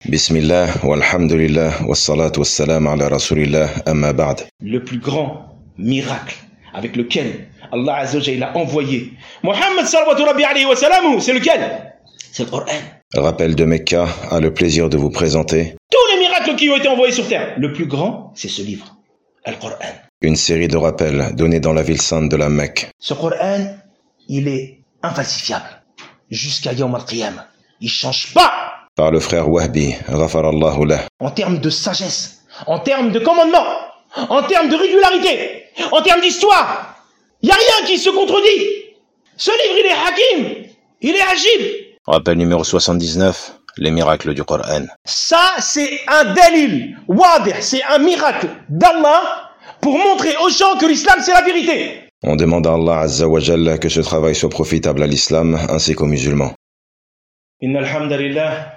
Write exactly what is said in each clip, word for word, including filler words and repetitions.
Bismillah, walhamdulillah, wassalatu wassalam ala rasulillah, amma ba'd. Le plus grand miracle avec lequel Allah Azza wa Jalla a envoyé Muhammad sallallahu alayhi wa sallam, c'est lequel? C'est le Coran. Rappel de Mecca a le plaisir de vous présenter tous les miracles qui ont été envoyés sur terre. Le plus grand, c'est ce livre, le Coran. Une série de rappels donnés dans la ville sainte de la Mecque. Ce Coran, il est infalsifiable jusqu'à Yawm al-Qiyamah. Il change pas. Par le frère Wahbi, ghafarallahu lah. En termes de sagesse, en termes de commandement, en termes de régularité, en termes d'histoire, il n'y a rien qui se contredit. Ce livre, il est hakim, il est agib. Rappel numéro soixante-dix-neuf, les miracles du Coran. Ça, c'est un dalil, wadih, c'est un miracle d'Allah pour montrer aux gens que l'islam, c'est la vérité. On demande à Allah Azza wa Jalla que ce travail soit profitable à l'islam ainsi qu'aux musulmans. Inna alhamdulillah.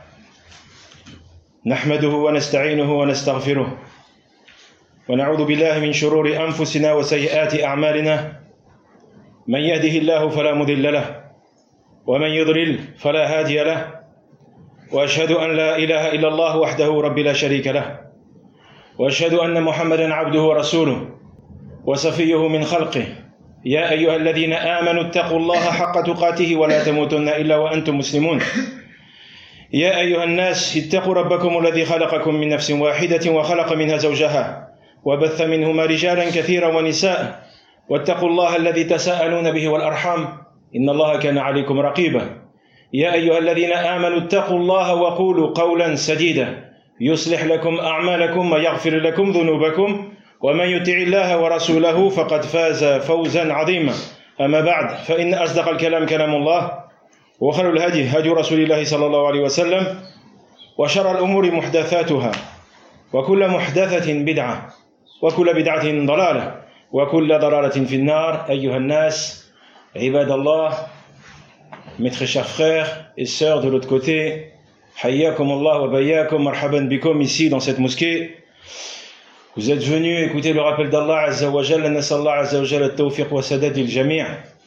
نحمده ونستعينه ونستغفره ونعوذ بالله من شرور أنفسنا وسيئات أعمالنا من يهده الله فلا مضل له ومن يضلل فلا هادي له وأشهد أن لا إله إلا الله وحده رب لا شريك له وأشهد أن محمدا عبده ورسوله وصفيه من خلقه يا أيها الذين آمنوا اتقوا الله حق تقاته ولا تموتن إلا وأنتم مسلمون يا أيها الناس اتقوا ربكم الذي خلقكم من نفس واحدة وخلق منها زوجها وبث منهما رجالا كثيرا ونساء واتقوا الله الذي تساءلون به والأرحام إن الله كان عليكم رقيبا يا أيها الذين آمنوا اتقوا الله وقولوا قولا سديدا يصلح لكم أعمالكم ويغفر لكم ذنوبكم ومن يطع الله ورسوله فقد فاز فوزا عظيما أما بعد فإن أصدق الكلام كلام الله وخير الهدي هدي رسول الله صلى الله عليه وسلم وشر الأمور محدثاتها وكل محدثة بدعة وكل بدعة ضلالة وكل ضلالة في النار أيها الناس عباد الله. Mes très chers frères et sœurs de l'autre côté, hayyakum Allah wa bayyakum marhaban bikum ici dans cette mosquée. Vous êtes venus écouter le rappel d'Allah Azza wa Jalla, nasallahu Azza wa Jalla at-tawfiq wa sadad al-jami'.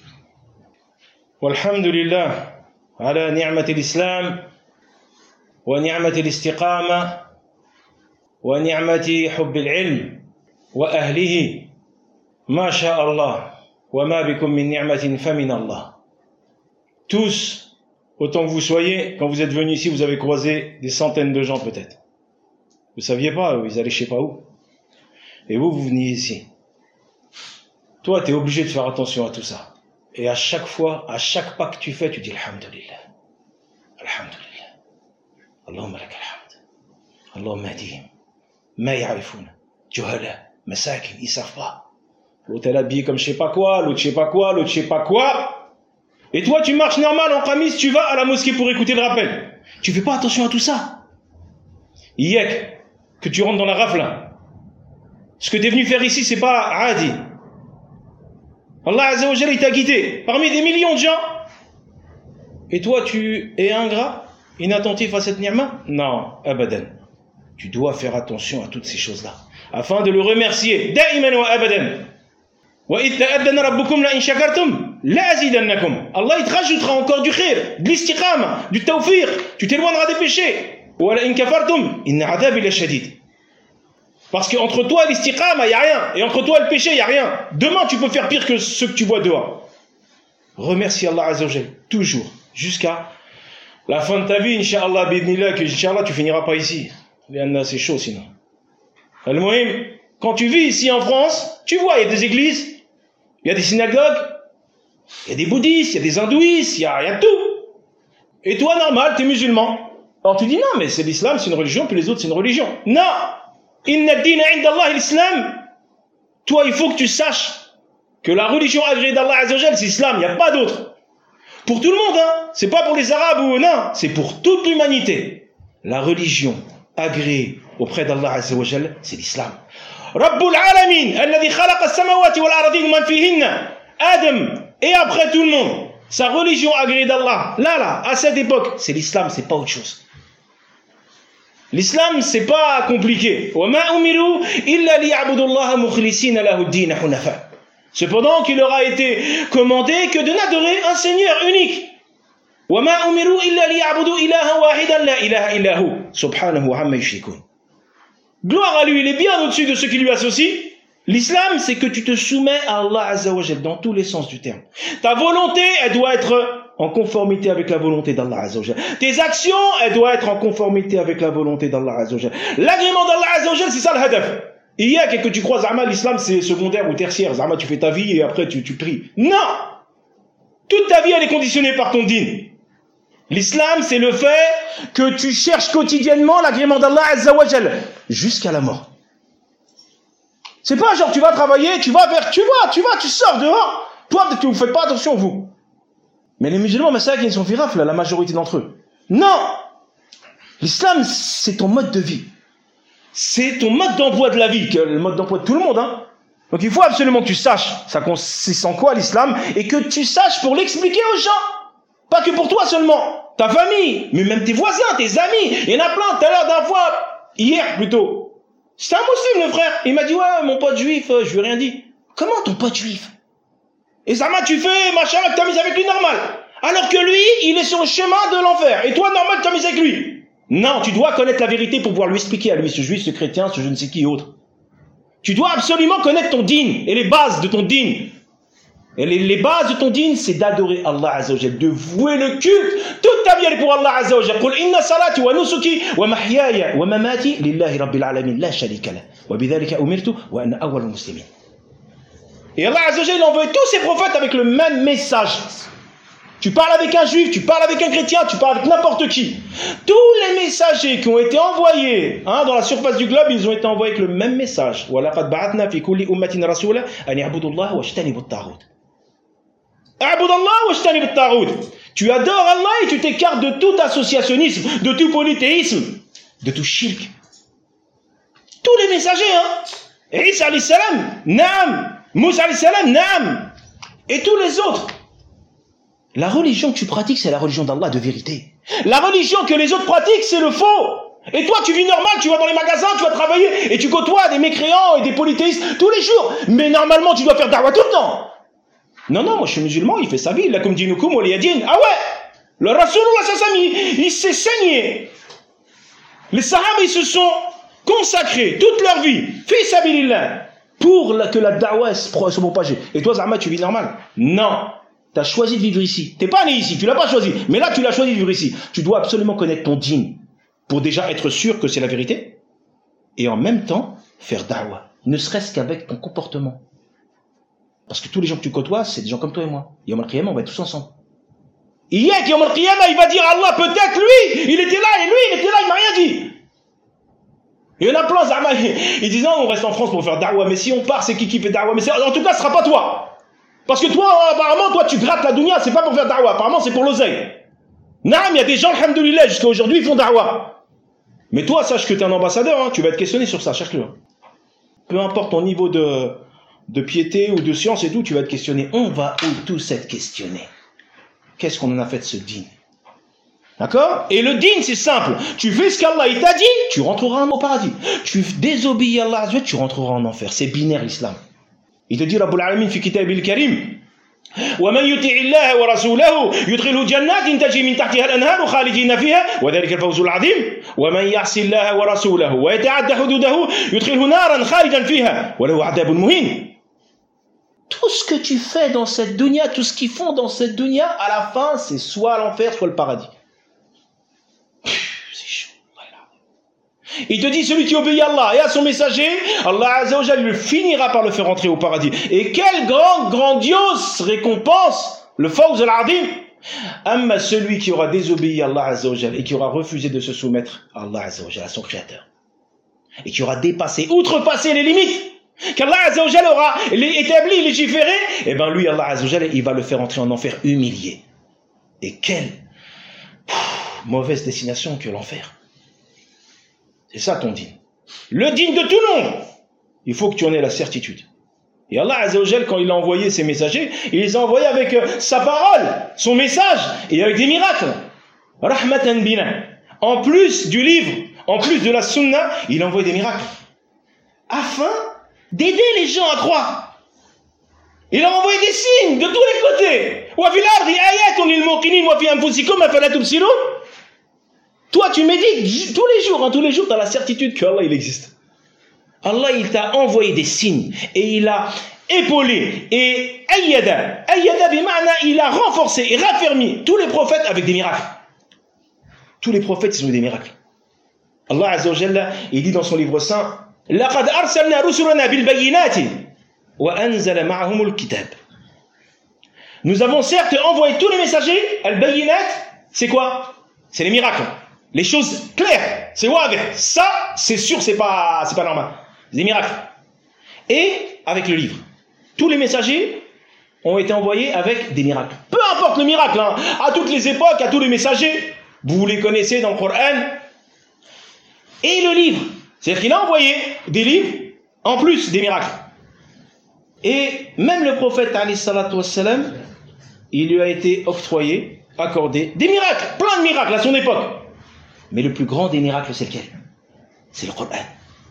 Walhamdulillah على نعمة الإسلام ونعمة الاستقامة ونعمة حب العلم وأهله ما شاء الله وما بكم من نعمة فمن الله. Tous, autant que vous soyez, quand vous êtes venus ici, vous avez croisé des centaines de gens peut-être. Vous saviez pas, ils allaient je sais pas où. Et vous, vous veniez ici. Toi, tu es obligé de faire attention à tout ça. Et à chaque fois, à chaque pas que tu fais, tu dis Alhamdulillah. Alhamdulillah. Allahumma lak alhamd. Allahumma hadihim. Ma ya'rifoun. Juhala. Masakin. Ils savent pas. L'autre est habillé comme je sais pas quoi, l'autre je sais pas quoi, l'autre je sais pas quoi. Et toi, tu marches normal en qamis, tu vas à la mosquée pour écouter le rappel. Tu fais pas attention à tout ça. Yek, que tu rentres dans la rafle. Ce que tu es venu faire ici, c'est pas adi. Allah Azza wa Jalla, il t'a guidé parmi des millions de gens. Et toi, tu es ingrat, inattentif à cette ni'ma? Non, abadan. Tu dois faire attention à toutes ces choses-là, afin de le remercier. Da'iman wa abadan. Wa idh ta'addana rabbukum la in shakartum la azidannakum. Allah, il te rajoutera encore du khir, de l'istiqama, du tawfiq. Tu t'éloigneras des péchés. Wa la in kafartum inna adhabi la shadid. Parce qu'entre toi et l'istiqama, il n'y a rien. Et entre toi et le péché, il n'y a rien. Demain, tu peux faire pire que ce que tu vois dehors. Remercie Allah Azza wa Jalla, toujours, jusqu'à la fin de ta vie, Inch'Allah, bidnillah, que Inch'Allah, tu finiras pas ici. C'est chaud sinon. Al-Muhim, quand tu vis ici en France, tu vois, il y a des églises, il y a des synagogues, il y a des bouddhistes, il y a des hindouistes, il y a, il y a tout. Et toi, normal, tu es musulman. Alors tu dis, non, mais c'est l'islam, c'est une religion, puis les autres, c'est une religion. Non! Inna ad-dina 'inda Allah l'islam. Toi, il faut que tu saches que la religion agréée d'Allah Azza wa Jalla, c'est l'islam, il n'y a pas d'autre. Pour tout le monde, hein. C'est pas pour les Arabes ou non, c'est pour toute l'humanité. La religion agréée auprès d'Allah Azza wa Jalla, c'est l'islam. Rabbul alamin, alladhi khalaqa as-samawati wal ardina man fihinna. Adam, et après tout le monde, sa religion agréée d'Allah, là, là, à cette époque, c'est l'islam, c'est pas autre chose. L'islam, c'est pas compliqué. Cependant, qu'il leur a été commandé que de n'adorer un Seigneur unique. وَمَا أُمِرُوا إِلَّا لِيَعْبُدُوا إِلَهًا وَاحِدًا لَا إِلَهَ إِلَّا هُوَ سُبْحَانَهُ عَمَّا يُشْرِكُونَ. Gloire à lui, il est bien au-dessus de ceux qui lui associent. L'islam, c'est que tu te soumets à Allah Azza wa Jal dans tous les sens du terme. Ta volonté, elle doit être en conformité avec la volonté d'Allah Azza wa Jal. Tes actions, elles doivent être en conformité avec la volonté d'Allah Azza wa Jal. L'agrément d'Allah Azza wa Jal, c'est ça le hadaf. Il y a que tu crois, Zama, l'islam, c'est secondaire ou tertiaire. Zama, tu fais ta vie et après tu, tu pries. Non! Toute ta vie, elle est conditionnée par ton dîn. L'islam, c'est le fait que tu cherches quotidiennement l'agrément d'Allah Azza wa Jal jusqu'à la mort. C'est pas genre tu vas travailler, tu vas vers, tu vas, tu vas, tu sors dehors. Toi, peut-être que vous faites pas attention, vous. Mais les musulmans, mais c'est vrai qu'ils sont firaf, là, la majorité d'entre eux. Non! L'islam, c'est ton mode de vie. C'est ton mode d'emploi de la vie, le mode d'emploi de tout le monde, hein. Donc il faut absolument que tu saches ça consiste en quoi l'islam et que tu saches pour l'expliquer aux gens. Pas que pour toi seulement, ta famille, mais même tes voisins, tes amis. Il y en a plein, tout à l'heure d'un fois, hier plutôt. C'est un musulman, le frère. Il m'a dit, ouais, mon pote juif, euh, je lui ai rien dit. Comment ton pote juif? Et Zama, tu fais, machin, que t'as mis avec lui normal. Alors que lui, il est sur le chemin de l'enfer. Et toi, normal, t'as mis avec lui. Non, tu dois connaître la vérité pour pouvoir lui expliquer à lui, ce juif, ce chrétien, ce je ne sais qui autre. Tu dois absolument connaître ton dîn et les bases de ton dîn. Et les, les bases de ton dîn, c'est d'adorer Allah Azza wa Jal, de vouer le culte. Toute ta vie, elle est pour Allah Azza wa Jal. Qul inna salati wa nusuki wa mahyaya wa mamati lillahi rabbil alamin la sharika la. Wa bidhalika umirtu wa ana awwalul muslimin. Et Allah Azza wa Jal, il a envoyé tous ses prophètes avec le même message. Tu parles avec un juif, tu parles avec un chrétien, tu parles avec n'importe qui. Tous les messagers qui ont été envoyés hein, dans la surface du globe, ils ont été envoyés avec le même message. وَلَقَدْ بَعَثْنَا فِي كُلِّ أُمَّةٍ رَسُولًا أَنِ اعْبُدُوا اللَّهَ وَاجْتَنِبُوا الطَّاغُوتَ. اعْبُدُوا اللَّهَ وَاجْتَنِبُوا الطَّاغُوتَ. Tu adores Allah et tu t'écartes de tout associationnisme, de tout polythéisme, de tout shirk. Tous les messagers, hein. Isa alayhi salam, naam. Moussa alayhi salam, naam. Et tous les autres. La religion que tu pratiques, c'est la religion d'Allah de vérité. La religion que les autres pratiquent, c'est le faux. Et toi, tu vis normal, tu vas dans les magasins, tu vas travailler, et tu côtoies des mécréants et des polythéistes tous les jours. Mais normalement, tu dois faire da'wah tout le temps. Non, non, moi je suis musulman, il fait sa vie, il a comme dinukum wa liyadin. Ah ouais, le Rasulullah sallam, il, il s'est saigné. Les Sahaba, ils se sont consacrés toute leur vie, fi sabilillah, pour la, que la da'wah se propage. Et toi, Zahma, tu vis normal? Non. Tu as choisi de vivre ici. Tu n'es pas né ici, tu ne l'as pas choisi. Mais là, tu l'as choisi de vivre ici. Tu dois absolument connaître ton dîn pour déjà être sûr que c'est la vérité. Et en même temps, faire da'wah. Ne serait-ce qu'avec ton comportement. Parce que tous les gens que tu côtoies, c'est des gens comme toi et moi. Yom al-Qiyamah, on va être tous ensemble. Il y a que Yom al-Qiyamah, il va dire à Allah, peut-être lui, il était là, et lui, il était là, il m'a rien dit. Il y en a plein, Zahma, ils disent, non, on reste en France pour faire da'wah. Mais si on part, c'est qui qui fait da'wah? Mais en tout cas, ce ne sera pas toi. Parce que toi, apparemment, toi, tu grattes la dunya, c'est pas pour faire da'wah. Apparemment, c'est pour l'oseille. Naam, il y a des gens, alhamdoulilah, jusqu'à aujourd'hui, ils font da'wah. Mais toi, sache que tu es un ambassadeur, hein, tu vas être questionné sur ça, cherche-le. Peu importe ton niveau de, de piété ou de science et tout, tu vas être questionné. On va où tous être questionné. Qu'est-ce qu'on en a fait de ce dîn? D'accord? Et le dîn, c'est simple. Tu fais ce qu'Allah il t'a dit, tu rentreras au paradis. Tu désobéis à Allah, tu rentreras en enfer. C'est binaire, l'islam. Il te dit Rabbul Alamin fi kitabil karim ومن يطع الله ورسوله يدخله جنات تجري من تحتها الأنهار خالدين فيها وذلك الفوز العظيم ومن يعص الله ورسوله ويتعدى حدوده يدخله نارا خالدا فيها وله عذاب مهين. Tout ce que tu fais dans cette dunya, tout ce qu'ils font dans cette dunya, à la fin, c'est soit l'enfer, soit le paradis. Il te dit, celui qui obéit à Allah et à son messager, Allah Azza wa Jal le finira par le faire entrer au paradis. Et quelle grande, grandiose récompense, le fawz al-azim. Amma celui qui aura désobéi à Allah Azza wa Jal et qui aura refusé de se soumettre à Allah Azza wa Jal, à son créateur. Et qui aura dépassé, outrepassé les limites qu'Allah Azza wa Jal aura établi, légiféré, et ben lui, Allah Azza wa Jal, il va le faire entrer en enfer humilié. Et quelle pff, mauvaise destination que l'enfer. C'est ça ton dîn. Le dîn de tout le monde. Il faut que tu en aies la certitude. Et Allah Azza wa Jal, quand il a envoyé ses messagers, il les a envoyés avec euh, sa parole, son message, et avec des miracles. Rahmatan bina. En plus du livre, en plus de la sunna, il a envoyé des miracles. Afin d'aider les gens à croire. Il a envoyé des signes de tous les côtés. Toi, tu médites tous les jours, hein, tous les jours, tu as la certitude qu'Allah, il existe. Allah, il t'a envoyé des signes et il a épaulé et ayyada. Ayyada bima'na, il a renforcé et raffermi tous les prophètes avec des miracles. Tous les prophètes, ils ont eu des miracles. Allah Azza wa Jalla, il dit dans son livre saint, لَقَدْ أَرْسَلْنَا رُسُلَنَا بِالْبَيِّنَاتِ وَأَنزَلَ مَعَهُمُ الْكِتَابِ. Nous avons certes envoyé tous les messagers, al-bayinat, c'est quoi? C'est les miracles, les choses claires, c'est wad. Ça, c'est sûr, c'est pas, c'est pas normal. Des miracles. Et avec le livre. Tous les messagers ont été envoyés avec des miracles. Peu importe le miracle, hein, à toutes les époques, à tous les messagers, vous les connaissez dans le Coran. Et le livre, c'est-à-dire qu'il a envoyé des livres, en plus des miracles. Et même le prophète, alayhi salatu wassalam, il lui a été octroyé, accordé, des miracles, plein de miracles à son époque. Mais le plus grand des miracles, c'est lequel? C'est le Coran.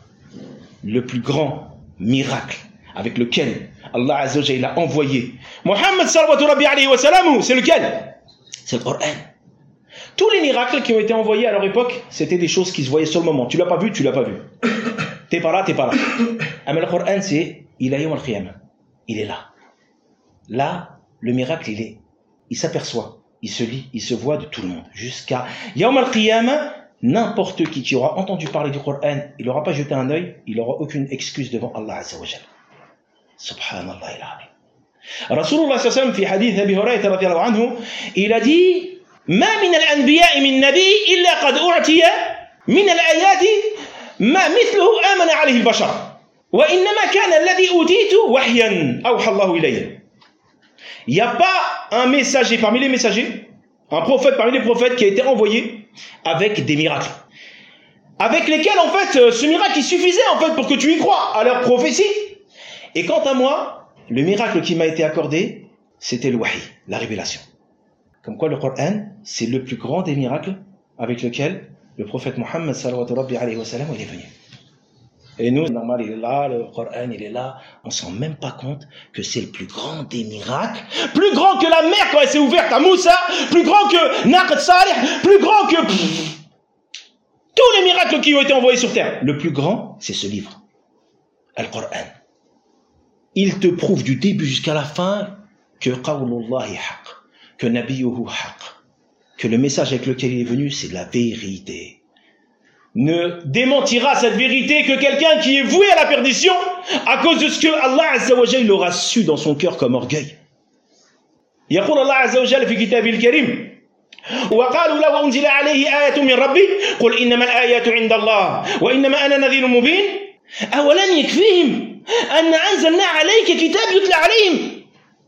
Le plus grand miracle avec lequel Allah Azza wa Jalla a envoyé Muhammad sallallahu alayhi wa sallam, c'est lequel? C'est le Coran. Tous les miracles qui ont été envoyés à leur époque, c'était des choses qui se voyaient sur le moment. Tu l'as pas vu, tu l'as pas vu. T'es pas là, t'es pas là. Ah, mais le Coran, c'est il a yawm al-qiyamah. Il est là. Là, le miracle, il est, il s'aperçoit, il se lit, il se voit de tout le monde. Jusqu'à yawm al-qiyamah, n'importe qui qui aura entendu parler du Coran, il n'aura pas jeté un œil, il n'aura aucune excuse devant Allah Azza wa Jalla. Subhanallah il-azim. Rasulullah sallallahu alayhi wa sallam, fi hadith Abi Hurayra radiyallahu anhu, il a dit ما من الأنبياء من نبي إلا قد أعطي من الآيات ما مثله آمن عليه البشر وإنما كان الذي أوتيت وحيا أوحى الله إليه. Il n'y a pas un messager parmi les messagers, un prophète parmi les prophètes qui a été envoyé avec des miracles, avec lesquels en fait ce miracle il suffisait en fait pour que tu y crois à leur prophétie. Et quant à moi, le miracle qui m'a été accordé, c'était le wahi, la révélation. Comme quoi le Coran, c'est le plus grand des miracles avec lequel le prophète Mohammed sallallahu alayhi wa sallam il est venu. Et nous, normal, il est là, le Coran, il est là. On ne se rend même pas compte que c'est le plus grand des miracles. Plus grand que la mer quand elle s'est ouverte à Moussa. Plus grand que Naqd Salih. Plus grand que... Pff, tous les miracles qui ont été envoyés sur terre. Le plus grand, c'est ce livre. Al-Coran. Il te prouve du début jusqu'à la fin que qawlullahi haqq. Que nabiyuhu haqq, que le message avec lequel il est venu, c'est la vérité. Ne démentira cette vérité que quelqu'un qui est voué à la perdition à cause de ce que Allah Azza wa Jalla aura su dans son cœur comme orgueil. يقول الله عز وجل في كتابه الكريم وقالوا لو أنزل عليه آية من ربي قل إنما الآيات عند الله وإنما أنا نذير مبين أولم يكفيهم أن أنزلنا عليك كتاب يتلى عليهم.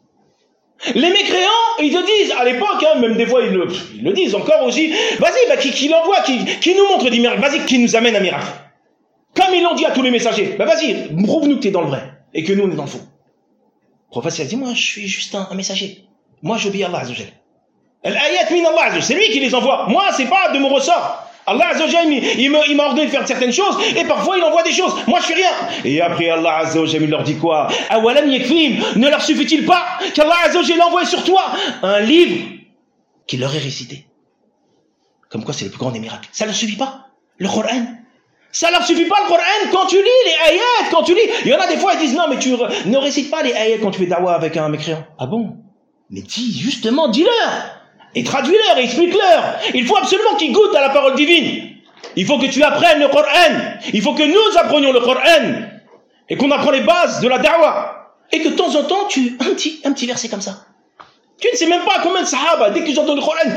Les mécréants, ils te disent, à l'époque, hein, même des fois ils le, ils le disent encore aussi, vas-y, bah, qui, qui l'envoie, qui, qui nous montre des miracles, vas-y, qui nous amène un miracle. Comme ils l'ont dit à tous les messagers, bah vas-y, prouve-nous que tu es dans le vrai, et que nous on est dans le faux. Le prophète il dit, moi je suis juste un, un messager, moi j'obéis à Allah Azza wa Jalla. Al-ayat min Allah Azza wa Jalla, c'est lui qui les envoie, moi c'est pas de mon ressort. Allah Azza wa Jalla, il, il m'a ordonné de faire certaines choses, et parfois il envoie des choses, moi je fais rien. Et après Allah Azza wa Jalla, il leur dit quoi? Awalam yakfihim, ne leur suffit-il pas qu'Allah Azza wa Jalla envoie sur toi un livre qui leur est récité? Comme quoi c'est le plus grand des miracles. Ça leur suffit pas? Le Coran? Ça leur suffit pas le Coran quand tu lis les ayats, quand tu lis? Il y en a des fois ils disent non mais tu ne récites pas les ayats quand tu fais da'wah avec un mécréant. Ah bon? Mais dis justement, dis-leur! Et traduis-leur et explique-leur. Il faut absolument qu'ils goûtent à la parole divine. Il faut que tu apprennes le Coran. Il faut que nous apprenions le Coran. Et qu'on apprend les bases de la da'wah. Et que de temps en temps, tu un petit, un petit verset comme ça. Tu ne sais même pas combien de sahaba, dès qu'ils entendent le Coran,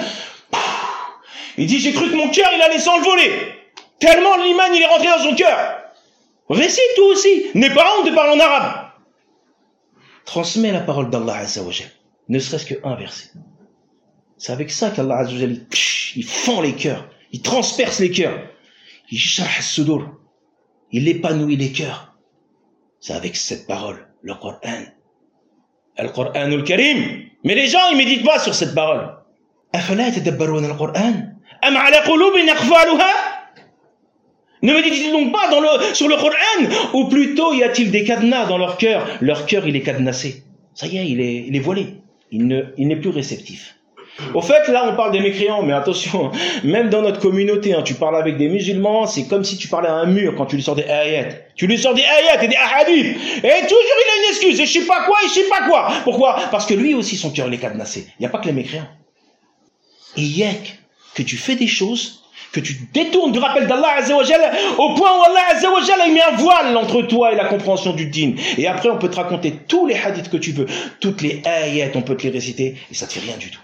il dit, j'ai cru que mon cœur, il allait s'envoler. Tellement l'iman, il est rentré dans son cœur. Récite toi aussi. N'aie pas honte de parler en arabe. Transmets la parole d'Allah Azza wa Jalla. Ne serait-ce qu'un verset. C'est avec ça qu'Allah Azza wa Jalla, il fend les cœurs, il transperce les cœurs, il sharh as-sudur, il épanouit les cœurs. C'est avec cette parole, le Coran. Al-Qur'anul Karim. Mais les gens, ils méditent pas sur cette parole. Afala yatadabbaruna al-Qur'an am ala qulubin aqfaluha. Ne méditent-ils donc pas dans le, sur le Coran, ou plutôt y a-t-il des cadenas dans leur cœur? Leur cœur, il est cadenassé. Ça y est, il est, il est voilé. Il ne, il n'est plus réceptif. Au fait, là, on parle des mécréants, mais attention, même dans notre communauté, hein, tu parles avec des musulmans, c'est comme si tu parlais à un mur quand tu lui sors des ayats. Tu lui sors des ayats et des ahadith, et toujours il a une excuse, et je sais pas quoi, et je sais pas quoi. Pourquoi? Parce que lui aussi, son cœur, il est cadenassé. Il n'y a pas que les mécréants. Et yek, que tu fais des choses, que tu détournes du rappel d'Allah Azza wa Jalla, au point où Allah Azza wa Jalla, il met un voile entre toi et la compréhension du dîn. Et après, on peut te raconter tous les hadiths que tu veux, toutes les ayats, on peut te les réciter, et ça te fait rien du tout.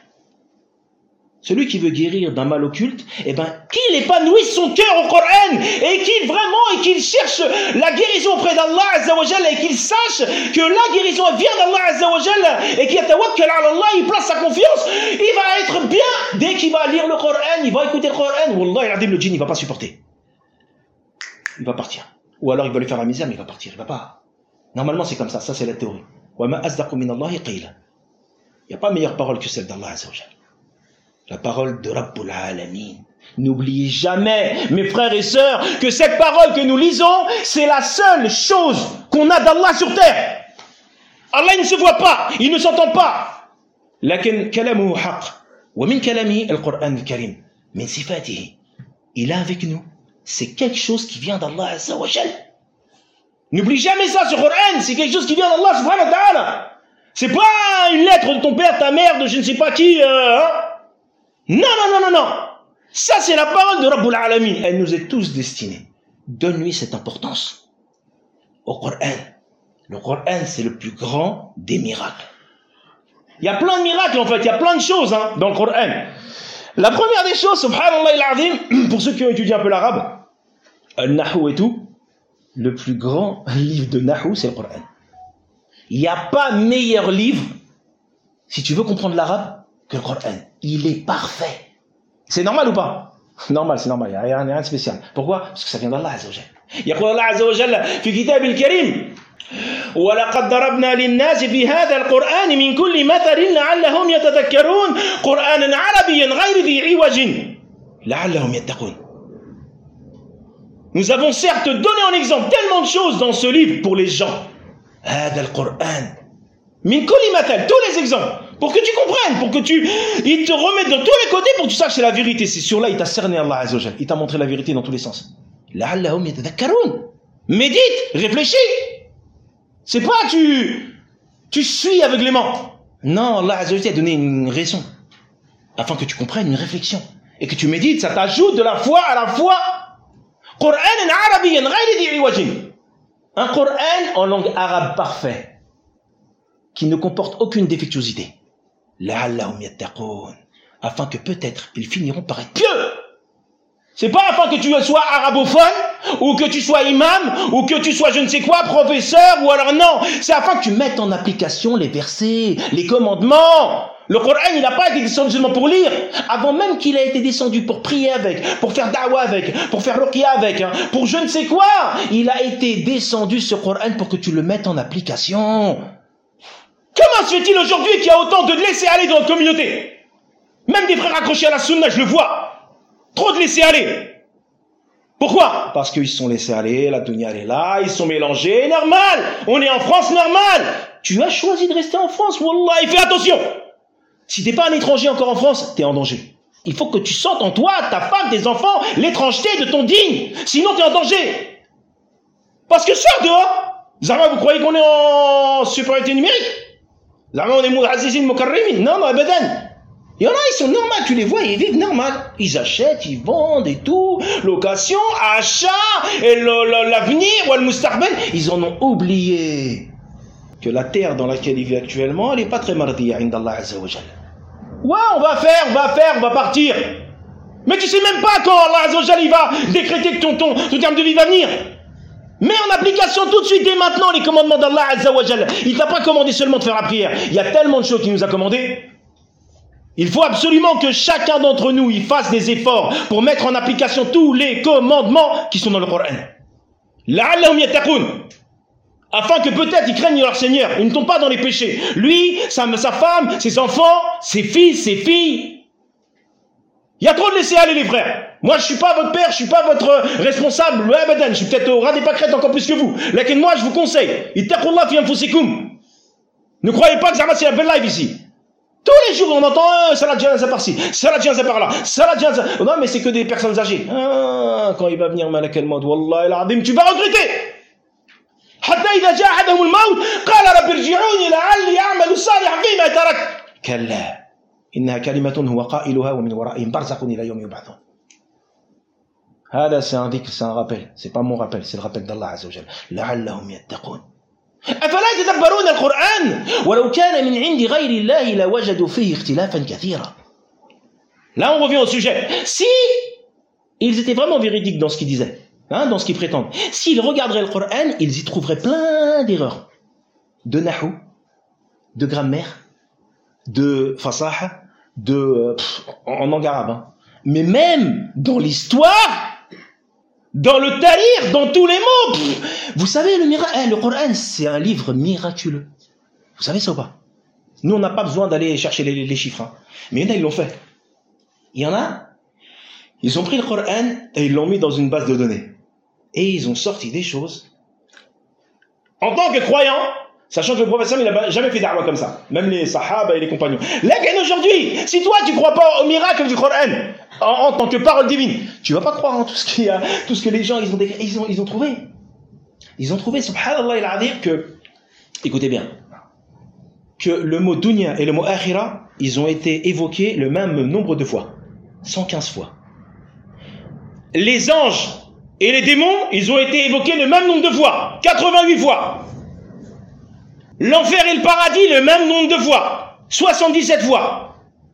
Celui qui veut guérir d'un mal occulte, eh ben, qu'il épanouisse son cœur au Coran, et qu'il vraiment, et qu'il cherche la guérison auprès d'Allah Azza wa Jalla, et qu'il sache que la guérison vient d'Allah Azza wa Jalla, et qu'il yatawakkal ala Allah, il place sa confiance, il va être bien, dès qu'il va lire le Coran, il va écouter le Coran, Wallah, le djinn, il va pas supporter. Il va partir. Ou alors il va lui faire la misère, mais il va partir, il va pas. Normalement, c'est comme ça, ça c'est la théorie. Wa ma asdaqu min Allahi qila. Il n'y a pas meilleure parole que celle d'Allah Azza wa Jalla. La parole de Rabbul Alamin. N'oubliez jamais, mes frères et sœurs, que cette parole que nous lisons, c'est la seule chose qu'on a d'Allah sur terre. Allah il ne se voit pas, il ne s'entend pas. Lakin kalamuhu haq. Wa min kalamihi al-Qur'an al-Karim. Min sifatihi. Il est avec nous. C'est quelque chose qui vient d'Allah Azza wa Jal. N'oublie jamais ça sur Qur'an, c'est quelque chose qui vient d'Allah subhanahu wa ta'ala. C'est pas une lettre de ton père, ta mère, de je ne sais pas qui, euh, hein. Non, non, non, non, non. Ça, c'est la parole de Rabbul Alamin. Elle nous est tous destinée. Donne-lui cette importance. Au Coran. Le Coran, c'est le plus grand des miracles. Il y a plein de miracles, en fait. Il y a plein de choses, hein, dans le Coran. La première des choses, subhanallah al-azim, pour ceux qui ont étudié un peu l'arabe, al-Nahu et tout, le plus grand livre de Nahu, c'est le Coran. Il n'y a pas meilleur livre, si tu veux comprendre l'arabe, que le Coran. Il est parfait. C'est normal ou pas? Normal, c'est normal. Il n'y a rien de spécial. Pourquoi? Parce que ça vient d'Allah Azza wa Jalla. يقول الله عز وجل في كتاب الكريم ولقد ضربنا للناس في هذا القرآن من كل مثل لعلهم يتذكرون قرآنا عربيا غير ذي عوج لعلهم يتقون. Nous avons certes donné en exemple tellement de choses dans ce livre pour les gens. هذا القرآن من كل مثل, tous les exemples. Pour que tu comprennes, pour que tu, il te remette dans tous les côtés pour que tu saches que c'est la vérité. C'est sur là, il t'a cerné Allah Azza wa Jalla. Il t'a montré la vérité dans tous les sens. La'allahum yatadhakkarun. Médite, réfléchis. C'est pas tu, tu suis aveuglément. Non, Allah Azza wa Jalla a donné une raison. Afin que tu comprennes une réflexion. Et que tu médites, ça t'ajoute de la foi à la foi. Qur'an arabiyyan ghayri dhi iwajin. Un Qur'an en langue arabe parfait. Qui ne comporte aucune défectuosité. La'allahum yattaqun, afin que peut-être ils finiront par être pieux. C'est pas afin que tu sois arabophone, ou que tu sois imam, ou que tu sois je ne sais quoi, professeur, ou alors non. C'est afin que tu mettes en application les versets, les commandements. Le Coran, il n'a pas été descendu seulement pour lire, avant même qu'il a été descendu pour prier avec, pour faire da'wah avec, pour faire ruqya avec, hein, pour je ne sais quoi. Il a été descendu ce Coran pour que tu le mettes en application. Comment se fait-il aujourd'hui qu'il y a autant de laisser-aller dans notre communauté? Même des frères accrochés à la sunna, je le vois. Trop de laisser-aller. Pourquoi? Parce qu'ils se sont laissés aller, la dunya elle est là, ils sont mélangés, normal. On est en France, normal. Tu as choisi de rester en France, wallah, et fais attention. Si t'es pas un étranger encore en France, t'es en danger. Il faut que tu sentes en toi, ta femme, tes enfants, l'étrangeté de ton digne. Sinon t'es en danger. Parce que sors dehors. Zara, vous croyez qu'on est en supériorité numérique? Là, on est mu'azzizin mukarrimin. Non, non, abadan. Il y en a, ils sont normaux, tu les vois, ils vivent normal. Ils achètent, ils vendent et tout. Location, achat, et l'avenir, ou le mustaqbal. Ils en ont oublié que la terre dans laquelle ils vivent actuellement, elle n'est pas très mardiya, indallah azza wa jalla. Ouais, on va faire, on va faire, on va partir. Mais tu sais même pas quand Allah azza wa jalla, il va décréter que ton, ton, ton terme de vie va venir. Mets en application tout de suite dès maintenant les commandements d'Allah Azza wa Jalla. Il t'a pas commandé seulement de faire la prière. Il y a tellement de choses qu'il nous a commandé. Il faut absolument que chacun d'entre nous il fasse des efforts pour mettre en application tous les commandements qui sont dans le Coran. La'allahum yattaqun. Afin que peut-être ils craignent leur Seigneur. Ils ne tombent pas dans les péchés. Lui, sa, sa femme, ses enfants, ses fils, ses filles. Il y a trop de laisser aller les frères. Moi je suis pas votre père, je suis pas votre responsable, ouais, badan, je suis peut-être au ras des pâquerettes encore plus que vous. Lakin moi je vous conseille, ittaqullah fi anfusikum. Ne croyez pas que Zama c'est un bel live ici. Tous les jours on entend euh, salat janaza par-ci, salat janaza par-là, salat janaza. Non mais c'est que des personnes âgées. Ah, quand il va venir Malak al-Maut, Wallah al-Azim, tu vas regretter. حتى إذا جاء أحدهم الموت قال رب ارجعوني لعلي أعمل صالحا فيما تركت كلا إنها كلمة هو قائلها ومن ورائهم برزخ إلى يوم يبعثون. هذا c'est un dhikr, c'est un rappel, c'est pas mon rappel, c'est le rappel d'Allah Azza wa Jalla. لعلهم يتقون. أفلا يتدبرون القرآن ولو كان من عند غير الله لوجدوا فيه اختلافا كثيرا. Là on revient au sujet. Si ils étaient vraiment véridiques dans ce qu'ils disaient, hein, dans ce qu'ils prétendent, s'ils regarderaient le Coran, ils y trouveraient plein d'erreurs, de nahou, de grammaire, de fasaha, de pff, en langue arabe, hein. Mais même dans l'histoire, dans le tahir, dans tous les mots. Pff, vous savez, le, mira- eh, le Coran, c'est un livre miraculeux. Vous savez ça ou pas? Nous, on n'a pas besoin d'aller chercher les, les chiffres, hein. Mais il y en a, ils l'ont fait. Il y en a, ils ont pris le Coran et ils l'ont mis dans une base de données. Et ils ont sorti des choses. En tant que croyant, sachant que le prophète il n'a jamais fait d'arwa comme ça. Même les sahaba et les compagnons. Là, aujourd'hui, si toi tu crois pas au miracle du Coran en, en tant que parole divine, tu vas pas croire en tout ce qu'il y a, tout ce que les gens ils ont, ils ont, ils ont trouvé. Ils ont trouvé, subhanallah il a dire que, écoutez bien, que le mot dunya et le mot akhira, ils ont été évoqués le même nombre de fois. cent quinze fois. Les anges et les démons, ils ont été évoqués le même nombre de fois. quatre-vingt-huit fois. L'enfer et le paradis, le même nombre de fois. soixante-dix-sept fois.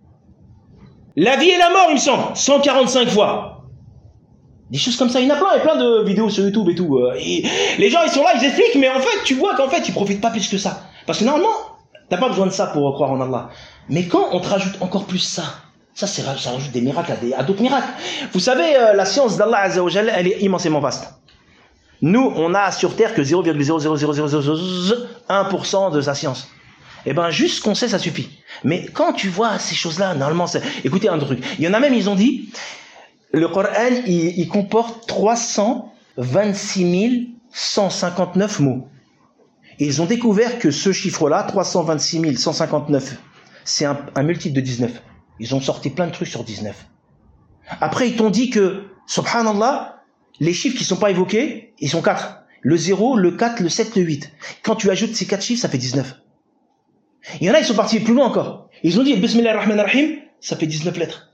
La vie et la mort, il me semble, cent quarante-cinq fois. Des choses comme ça, il y en a plein, il y a plein de vidéos sur YouTube et tout. Et les gens, ils sont là, ils expliquent, mais en fait, tu vois qu'en fait, ils profitent pas plus que ça. Parce que normalement, t'as pas besoin de ça pour croire en Allah. Mais quand on te rajoute encore plus ça, ça, c'est, ça rajoute des miracles à, des, à d'autres miracles. Vous savez, euh, la science d'Allah Azza wa Jalla, elle est immensément vaste. Nous, on a sur Terre que zéro virgule zéro zéro zéro zéro zéro un pour cent de sa science. Eh ben, juste ce qu'on sait, ça suffit. Mais quand tu vois ces choses-là, normalement, c'est... Écoutez un truc. Il y en a même, ils ont dit, le Coran, il, il comporte trois cent vingt-six mille cent cinquante-neuf mots. Et ils ont découvert que ce chiffre-là, trois cent vingt-six mille cent cinquante-neuf, c'est un, un multiple de dix-neuf. Ils ont sorti plein de trucs sur dix-neuf. Après, ils t'ont dit que, subhanallah, les chiffres qui ne sont pas évoqués, ils sont quatre. Le zéro, le quatre, le sept, le huit. Quand tu ajoutes ces quatre chiffres, ça fait dix-neuf. Il y en a, ils sont partis plus loin encore. Ils ont dit, Bismillah ar-Rahman ar-Rahim, ça fait dix-neuf lettres.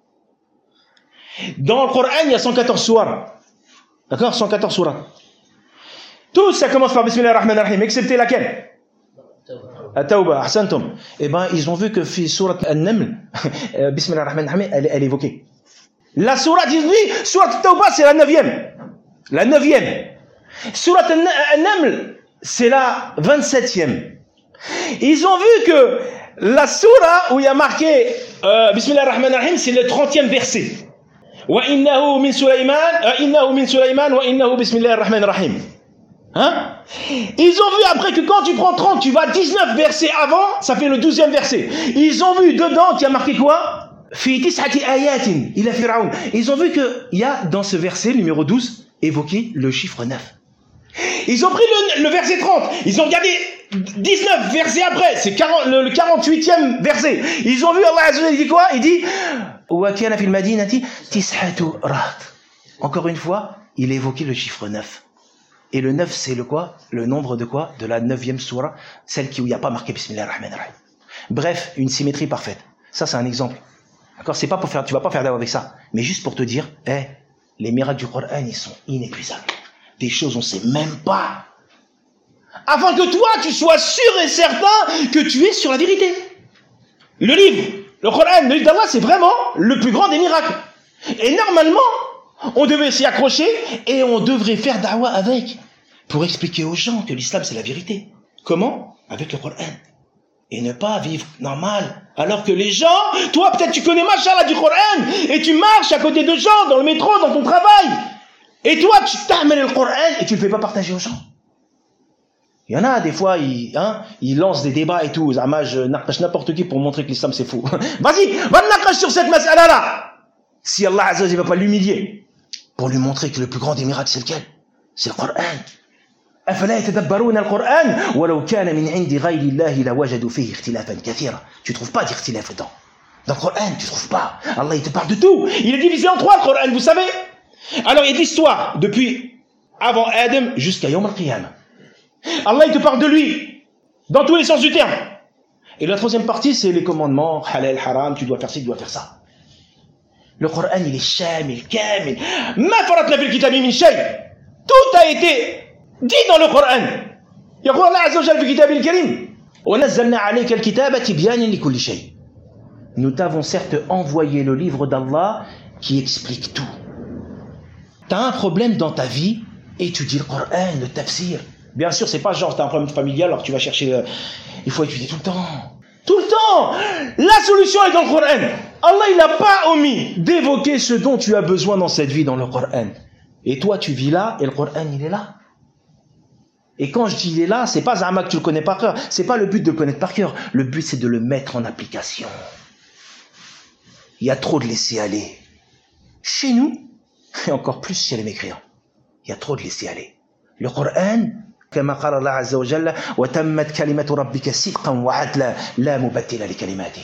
Dans le Coran, il y a cent quatorze sourates. D'accord? cent quatorze sourates. Tous, ça commence par Bismillah ar-Rahman ar-Rahim, excepté laquelle? At-Tawbah, ahsantum. Eh ben, ils ont vu que fi surat An-Naml, Bismillah ar-Rahman ar-Rahim, elle, elle est évoquée. La sourate, ils ont dit, surat At-Tawbah, c'est la neuvième. La neuvième. Surat An-Naml, c'est la vingt-septième. Ils ont vu que la sourate où il y a marqué euh, Bismillah ar-Rahman ar-Rahim, c'est le trentième verset. Wa innahu min Sulaiman, innahu min Sulaiman, wa innahu Bismillah ar-Rahman ar-Rahim. Hein? Ils ont vu après que quand tu prends trente, tu vas dix-neuf versets avant, ça fait le douzième verset. Ils ont vu dedans qu'il y a marqué quoi? Fi tis'ati ayatin ila Fir'aun. Ils ont vu qu'il y a dans ce verset numéro douze évoqué le chiffre neuf. Ils ont pris le, le verset trente, ils ont regardé dix-neuf versets après, c'est quarante, le, le quarante-huitième verset. Ils ont vu Allah Azza wa Jalla, il dit quoi? Il dit wa kana fil madinati tis'atu raht. Encore une fois, il évoquait le chiffre neuf. Et le neuf, c'est le quoi? Le nombre de quoi? De la neuvième sourate, celle qui, où il n'y a pas marqué Bismillah ar-Rahman ar-Rahim. Bref, une symétrie parfaite. Ça, c'est un exemple. D'accord? C'est pas pour faire, tu vas pas faire d'avoir avec ça. Mais juste pour te dire, eh, hey, les miracles du Coran, ils sont inépuisables. Des choses, on sait même pas. Afin que toi, tu sois sûr et certain que tu es sur la vérité. Le livre, le Coran, le livre d'Allah, c'est vraiment le plus grand des miracles. Et normalement, on devait s'y accrocher et on devrait faire da'wah avec pour expliquer aux gens que l'islam c'est la vérité. Comment? Avec le Coran. Et ne pas vivre normal. Alors que les gens, toi peut-être tu connais machallah du Coran et tu marches à côté de gens dans le métro, dans ton travail. Et toi tu t'amènes le Coran et tu le fais pas partager aux gens. Il y en a des fois, ils, hein, ils lancent des débats et tout. Zama, je naqash n'importe qui pour montrer que l'islam c'est faux. Vas-y, va naqash sur cette mas'ala là. Si Allah Azza wa Jalla va pas l'humilier. Pour lui montrer que le plus grand des miracles, c'est lequel? C'est le Coran. أفلا يتدبرون القرآن ولو كان من عند غير الله لوجدوا فيه اختلافا كثيرا. Tu trouves pas d'extilaf dedans. Dans le Coran, tu trouves pas. Allah il te parle de tout. Il est divisé en trois le Coran, vous savez. Alors il y a de l'histoire depuis avant Adam jusqu'à Yom al-Qiyamah. Allah il te parle de lui dans tous les sens du terme. Et la troisième partie c'est les commandements halal, haram, tu dois faire ci, tu dois faire ça. Le Coran il est shamil, kamil. Ma faratna fil kitabi min shay. Tout a été dit dans le Coran. يقول الله عز وجل في كتابه الكريم ونزلنا عليك الكتاب تبيانا لكل شيء. Nous t'avons certes envoyé le livre d'Allah qui explique tout. T'as un problème dans ta vie, étudie le Coran, le tafsir. Bien sûr, c'est pas genre t'as un problème familial alors que tu vas chercher le... Il faut étudier tout le temps. Tout le temps. La solution est dans le Coran. Allah il n'a pas omis d'évoquer ce dont tu as besoin dans cette vie dans le Coran. Et toi tu vis là et le Coran il est là. Et quand je dis il est là, c'est pas Zama que tu le connais par cœur. C'est pas le but de le connaître par cœur. Le but c'est de le mettre en application. Il y a trop de laisser aller. Chez nous, et encore plus chez les mécréants. Il y a trop de laisser aller. Le Coran, كما قال الله عز وجل وتمت كلمة ربك صدقا وعدلا لا مبدل لكلماته.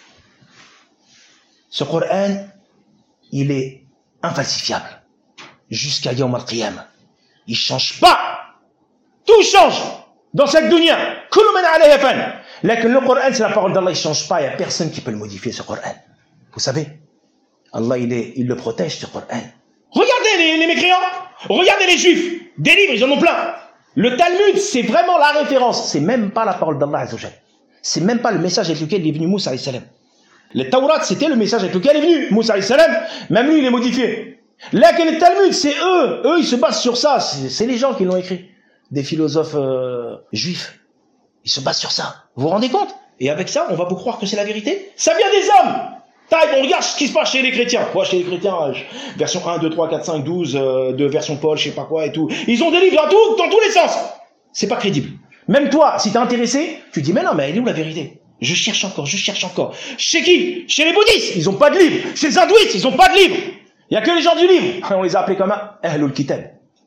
Ce Coran, il est infalsifiable jusqu'à Yawm al-Qiyamah. Il change pas. Tout change dans cette dunya. كل من عليها فان. لكن le Coran, c'est la parole d'Allah, il change pas. Il y a personne qui peut le modifier ce Coran. Vous savez, Allah il, est, il le protège ce Coran. Regardez les, les mécréants, regardez les juifs, des livres ils en ont plein. Le Talmud c'est vraiment la référence, c'est même pas la parole d'Allah Azza wa Jal. C'est même pas le message avec lequel il est venu Moussa alayhi salam. Le Taurat c'était le message avec lequel il est venu Moussa alayhi salam, même lui il est modifié. Là que le Talmud c'est eux, eux ils se basent sur ça, c'est les gens qui l'ont écrit, des philosophes euh, juifs, ils se basent sur ça. Vous vous rendez compte? Et avec ça on va vous croire que c'est la vérité? Ça vient des hommes. Taille, on regarde ce qui se passe chez les chrétiens. Quoi, chez les chrétiens, version un, deux, trois, quatre, cinq, douze, euh, de version Paul, je sais pas quoi et tout. Ils ont des livres dans, tout, dans tous les sens. C'est pas crédible. Même toi, si t'es intéressé, tu dis, mais non, mais elle est où la vérité? Je cherche encore, je cherche encore. Chez qui? Chez les bouddhistes, ils ont pas de livre. Chez les hindouistes, ils ont pas de livre. Il y a que les gens du livre. On les a appelés comme un Ahlul Kitab.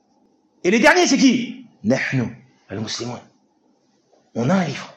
Et les derniers, c'est qui? Nahnu, al-Muslimun. On a un livre.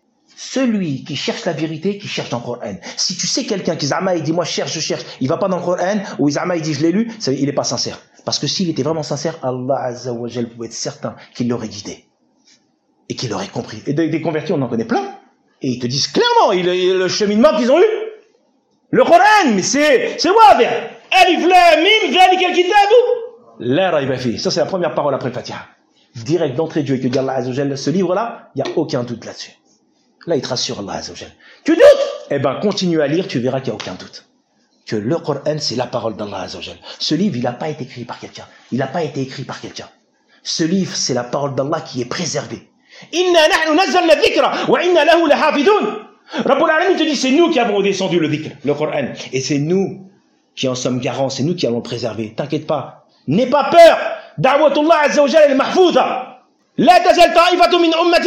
Celui qui cherche la vérité, qui cherche dans le Coran. Si tu sais quelqu'un qui Zama il dit moi je cherche, je cherche, il va pas dans le Coran, ou Zama il dit je l'ai lu, ça, il est pas sincère. Parce que s'il était vraiment sincère, Allah Azza wa Jal pouvait être certain qu'il l'aurait guidé. Et qu'il l'aurait compris. Et des, des convertis, on en connaît plein. Et ils te disent clairement il, il, le cheminement qu'ils ont eu. Le Coran, mais c'est, c'est waber. Alif lam mim zalika al-kitabu la rayba fi. Ça c'est la première parole après le Fatiha. Direct d'entrée Dieu et que dit Allah Azza wa Jal, ce livre-là, il n'y a aucun doute là-dessus. Là, il te rassure, Allah Azza wa Jal. Tu doutes? Eh ben, continue à lire, tu verras qu'il n'y a aucun doute. Que le Coran, c'est la parole d'Allah Azza wa Jal. Ce livre, il n'a pas été écrit par quelqu'un. Il n'a pas été écrit par quelqu'un. Ce livre, c'est la parole d'Allah qui est préservée. Inna nahnu nazzalna dhikra wa inna lahu lahafidun. Rabbul Alamin te dit, c'est nous qui avons descendu le dhikr, le Coran. Et c'est nous qui en sommes garants, c'est nous qui allons le préserver. T'inquiète pas. N'aie pas peur. Da'watullah Azza wa Jal al-mahfouza. La tazal ta'ifatu min ummati.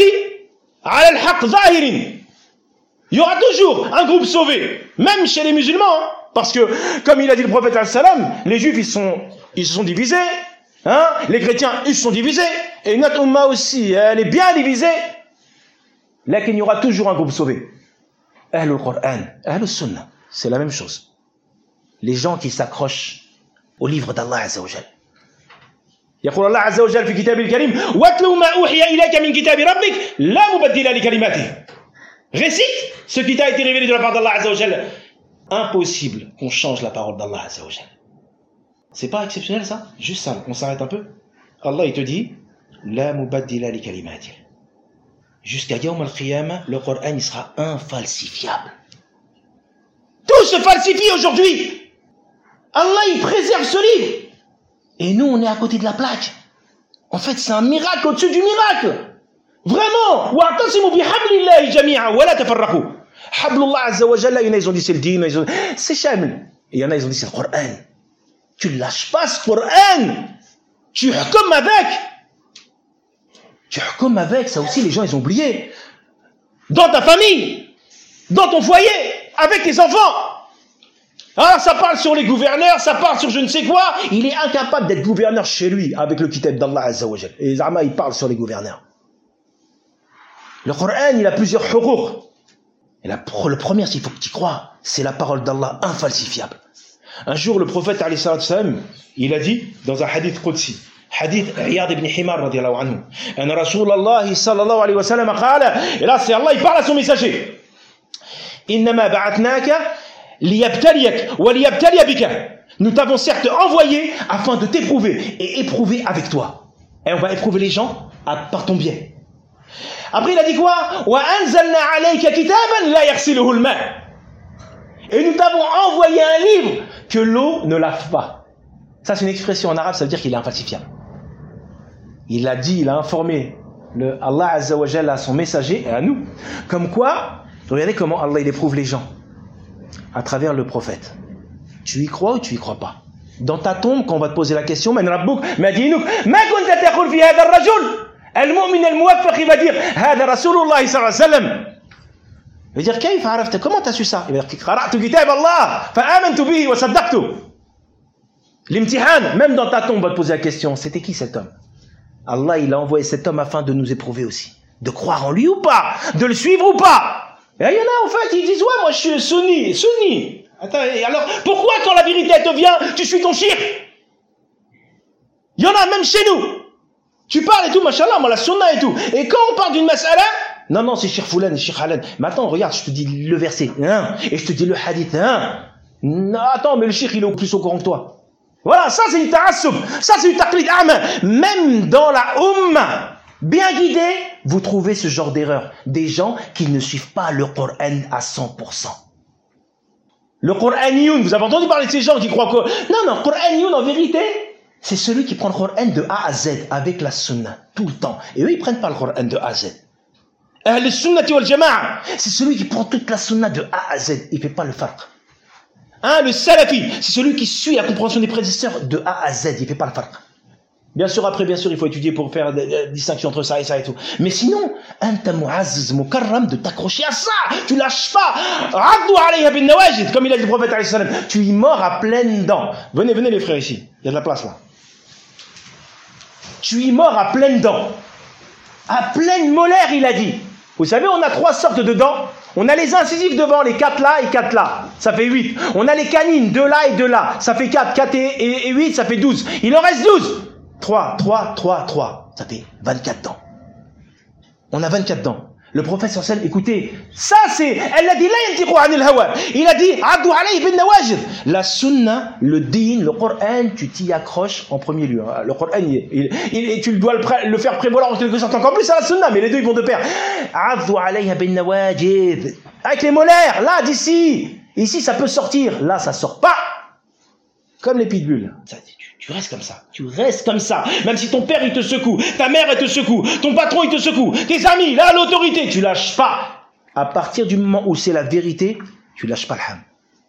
Il y aura toujours un groupe sauvé, même chez les musulmans, hein, parce que, comme il a dit le prophète al-salam, les juifs ils sont, ils se sont divisés, hein, les chrétiens ils se sont divisés, et notre umma aussi, elle est bien divisée. Là qu'il y aura toujours un groupe sauvé. Ahlul Qur'an, Ahlul Sunnah, c'est la même chose. Les gens qui s'accrochent au livre d'Allah Azza wa Jal. يقول الله عز وجل في كتابه الكريم واتلو ما أوحي إليك من كتاب ربك لا مبدل لكلماته. Récite ce qui t'a été révélé de la part d'Allah Azza wa Jal. Impossible qu'on change la parole d'Allah Azza wa Jal. C'est pas exceptionnel ça? Juste ça, on s'arrête un peu. Allah il te dit la mubaddila li kalimati. Jusqu'à Yawm al-Qiyamah, le Coran il sera infalsifiable. Tout se falsifie aujourd'hui. Allah il préserve ce livre. Et nous, on est à côté de la plaque. En fait, c'est un miracle au-dessus du miracle. Vraiment. Wa'tasimu bihablillahi jami'an wa la tafarraqu. Hablullah azza wa jalla, il y en a, ils ont dit c'est le din, c'est shamil. Et il y en a, ils ont dit c'est le Coran. Tu ne lâches pas ce Coran. Tu hukm avec. Tu hukm avec, ça aussi, les gens, ils ont oublié. Dans ta famille, dans ton foyer, avec tes enfants. Ah, ça parle sur les gouverneurs, ça parle sur je ne sais quoi. Il est incapable d'être gouverneur chez lui avec le kitab d'Allah Azza wa Jal. Et Zama, il parle sur les gouverneurs. Le Coran, il a plusieurs huquq. Et la, le premier, s'il faut que tu crois, c'est la parole d'Allah infalsifiable. Un jour, le prophète, alayhi salatu wassalam, il a dit, dans un hadith qudsi, hadith Iyad ibn Himar, radiallahu anhu, un Rasulallah, sallallahu alayhi wa sallam, qala, et là, c'est Allah, il parle à son messager. Innama ba'atnaka liyabtaliyak wa liyabtaliya bika. Nous t'avons certes envoyé afin de t'éprouver et éprouver avec toi. Et on va éprouver les gens à, par ton biais. Après, il a dit quoi? Wa anzalna alayka kitaban la yaghsiluhu al-ma'. Et nous t'avons envoyé un livre que l'eau ne lave pas. Ça, c'est une expression en arabe, ça veut dire qu'il est infalsifiable. Il a dit, il a informé le Allah Azza wa Jalla à son messager et à nous. Comme quoi, regardez comment Allah il éprouve les gens à travers le prophète. Tu y crois ou tu y crois pas? Dans ta tombe, quand on va te poser la question, Man Rabbouk, ma dinuk, ma kunta taqul fi hadha ar-rajul, al-mu'min al-muwaffaq, il va dire, Hada Rasulullah sallallahu alayhi wa sallam. Il va dire, Kayf arafta, comment t'as su ça? Il va dire, Qara'tu kitab Allah, fa'amantu bihi wa saddaqtu. L'imtihan, même dans ta tombe, on va te poser la question, c'était qui cet homme? Allah, il a envoyé cet homme afin de nous éprouver aussi. De croire en lui ou pas? De le suivre ou pas? Et il y en a, en fait, ils disent, ouais, moi je suis sunni, sunni. Attends, et alors, pourquoi quand la vérité elle te vient, tu suis ton shirk? Il y en a même chez nous. Tu parles et tout, machallah, moi la sunna et tout. Et quand on parle d'une mas'ala, non, non, c'est shirk foulan, c'est shirk halan. Mais attends, regarde, je te dis le verset, hein, et je te dis le hadith, hein. Non, attends, mais le shirk, il est au plus au courant que toi. Voilà, ça c'est du ta'assub, ça c'est du taqlid a'ma. Même dans la umma, bien guidée, vous trouvez ce genre d'erreur. Des gens qui ne suivent pas le Coran à cent pour cent. Le Qur'aniyoun, vous avez entendu parler de ces gens qui croient que... Non, non, Qur'aniyoun, en vérité, c'est celui qui prend le Coran de A à Z avec la sunna, tout le temps. Et eux, ils prennent pas le Coran de A à Z. Ahl sunnati wal jama'a, c'est celui qui prend toute la sunna de A à Z. Il fait pas le farq. Hein, le salafi, c'est celui qui suit la compréhension des prédécesseurs de A à Z. Il fait pas le farq. Bien sûr, après, bien sûr, il faut étudier pour faire la distinction entre ça et ça et tout. Mais sinon, anta mu'azziz mukarram, de t'accrocher à ça. Tu lâches pas. Addu alayha bin nawajid, comme il a dit le prophète alayhi salam. Tu y mords à pleines dents. Venez, venez les frères ici. Il y a de la place là. Tu y mords à pleines dents. À pleine molaire, il a dit. Vous savez, on a trois sortes de dents. On a les incisives devant, les quatre là et quatre là. Ça fait huit. On a les canines, deux là et deux là. Ça fait quatre. quatre et, et, et huit, ça fait douze. Il en reste douze. trois, trois, trois, trois. Ça fait vingt-quatre dents. On a vingt-quatre dents. Le prophète sallallahu alayhi wa sallam, écoutez, ça c'est, elle a dit, la yantiqu anil hawa. Il a dit, addu alayhi bin nawajid. La sunna, le din, le Coran, tu t'y accroches en premier lieu. Le Coran, il, il, il, tu dois le, le faire prévaloir en quelque sorte encore plus à la sunna, mais les deux ils vont de pair. Addu alayhi bin nawajid. Avec les molaires, là, d'ici. Ici, ça peut sortir. Là, ça sort pas. Comme les pitbulls. Ça, tu, tu restes comme ça. Tu restes comme ça. Même si ton père, il te secoue. Ta mère, elle te secoue. Ton patron, il te secoue. Tes amis, là, l'autorité. Tu lâches pas. À partir du moment où c'est la vérité, tu lâches pas le ham.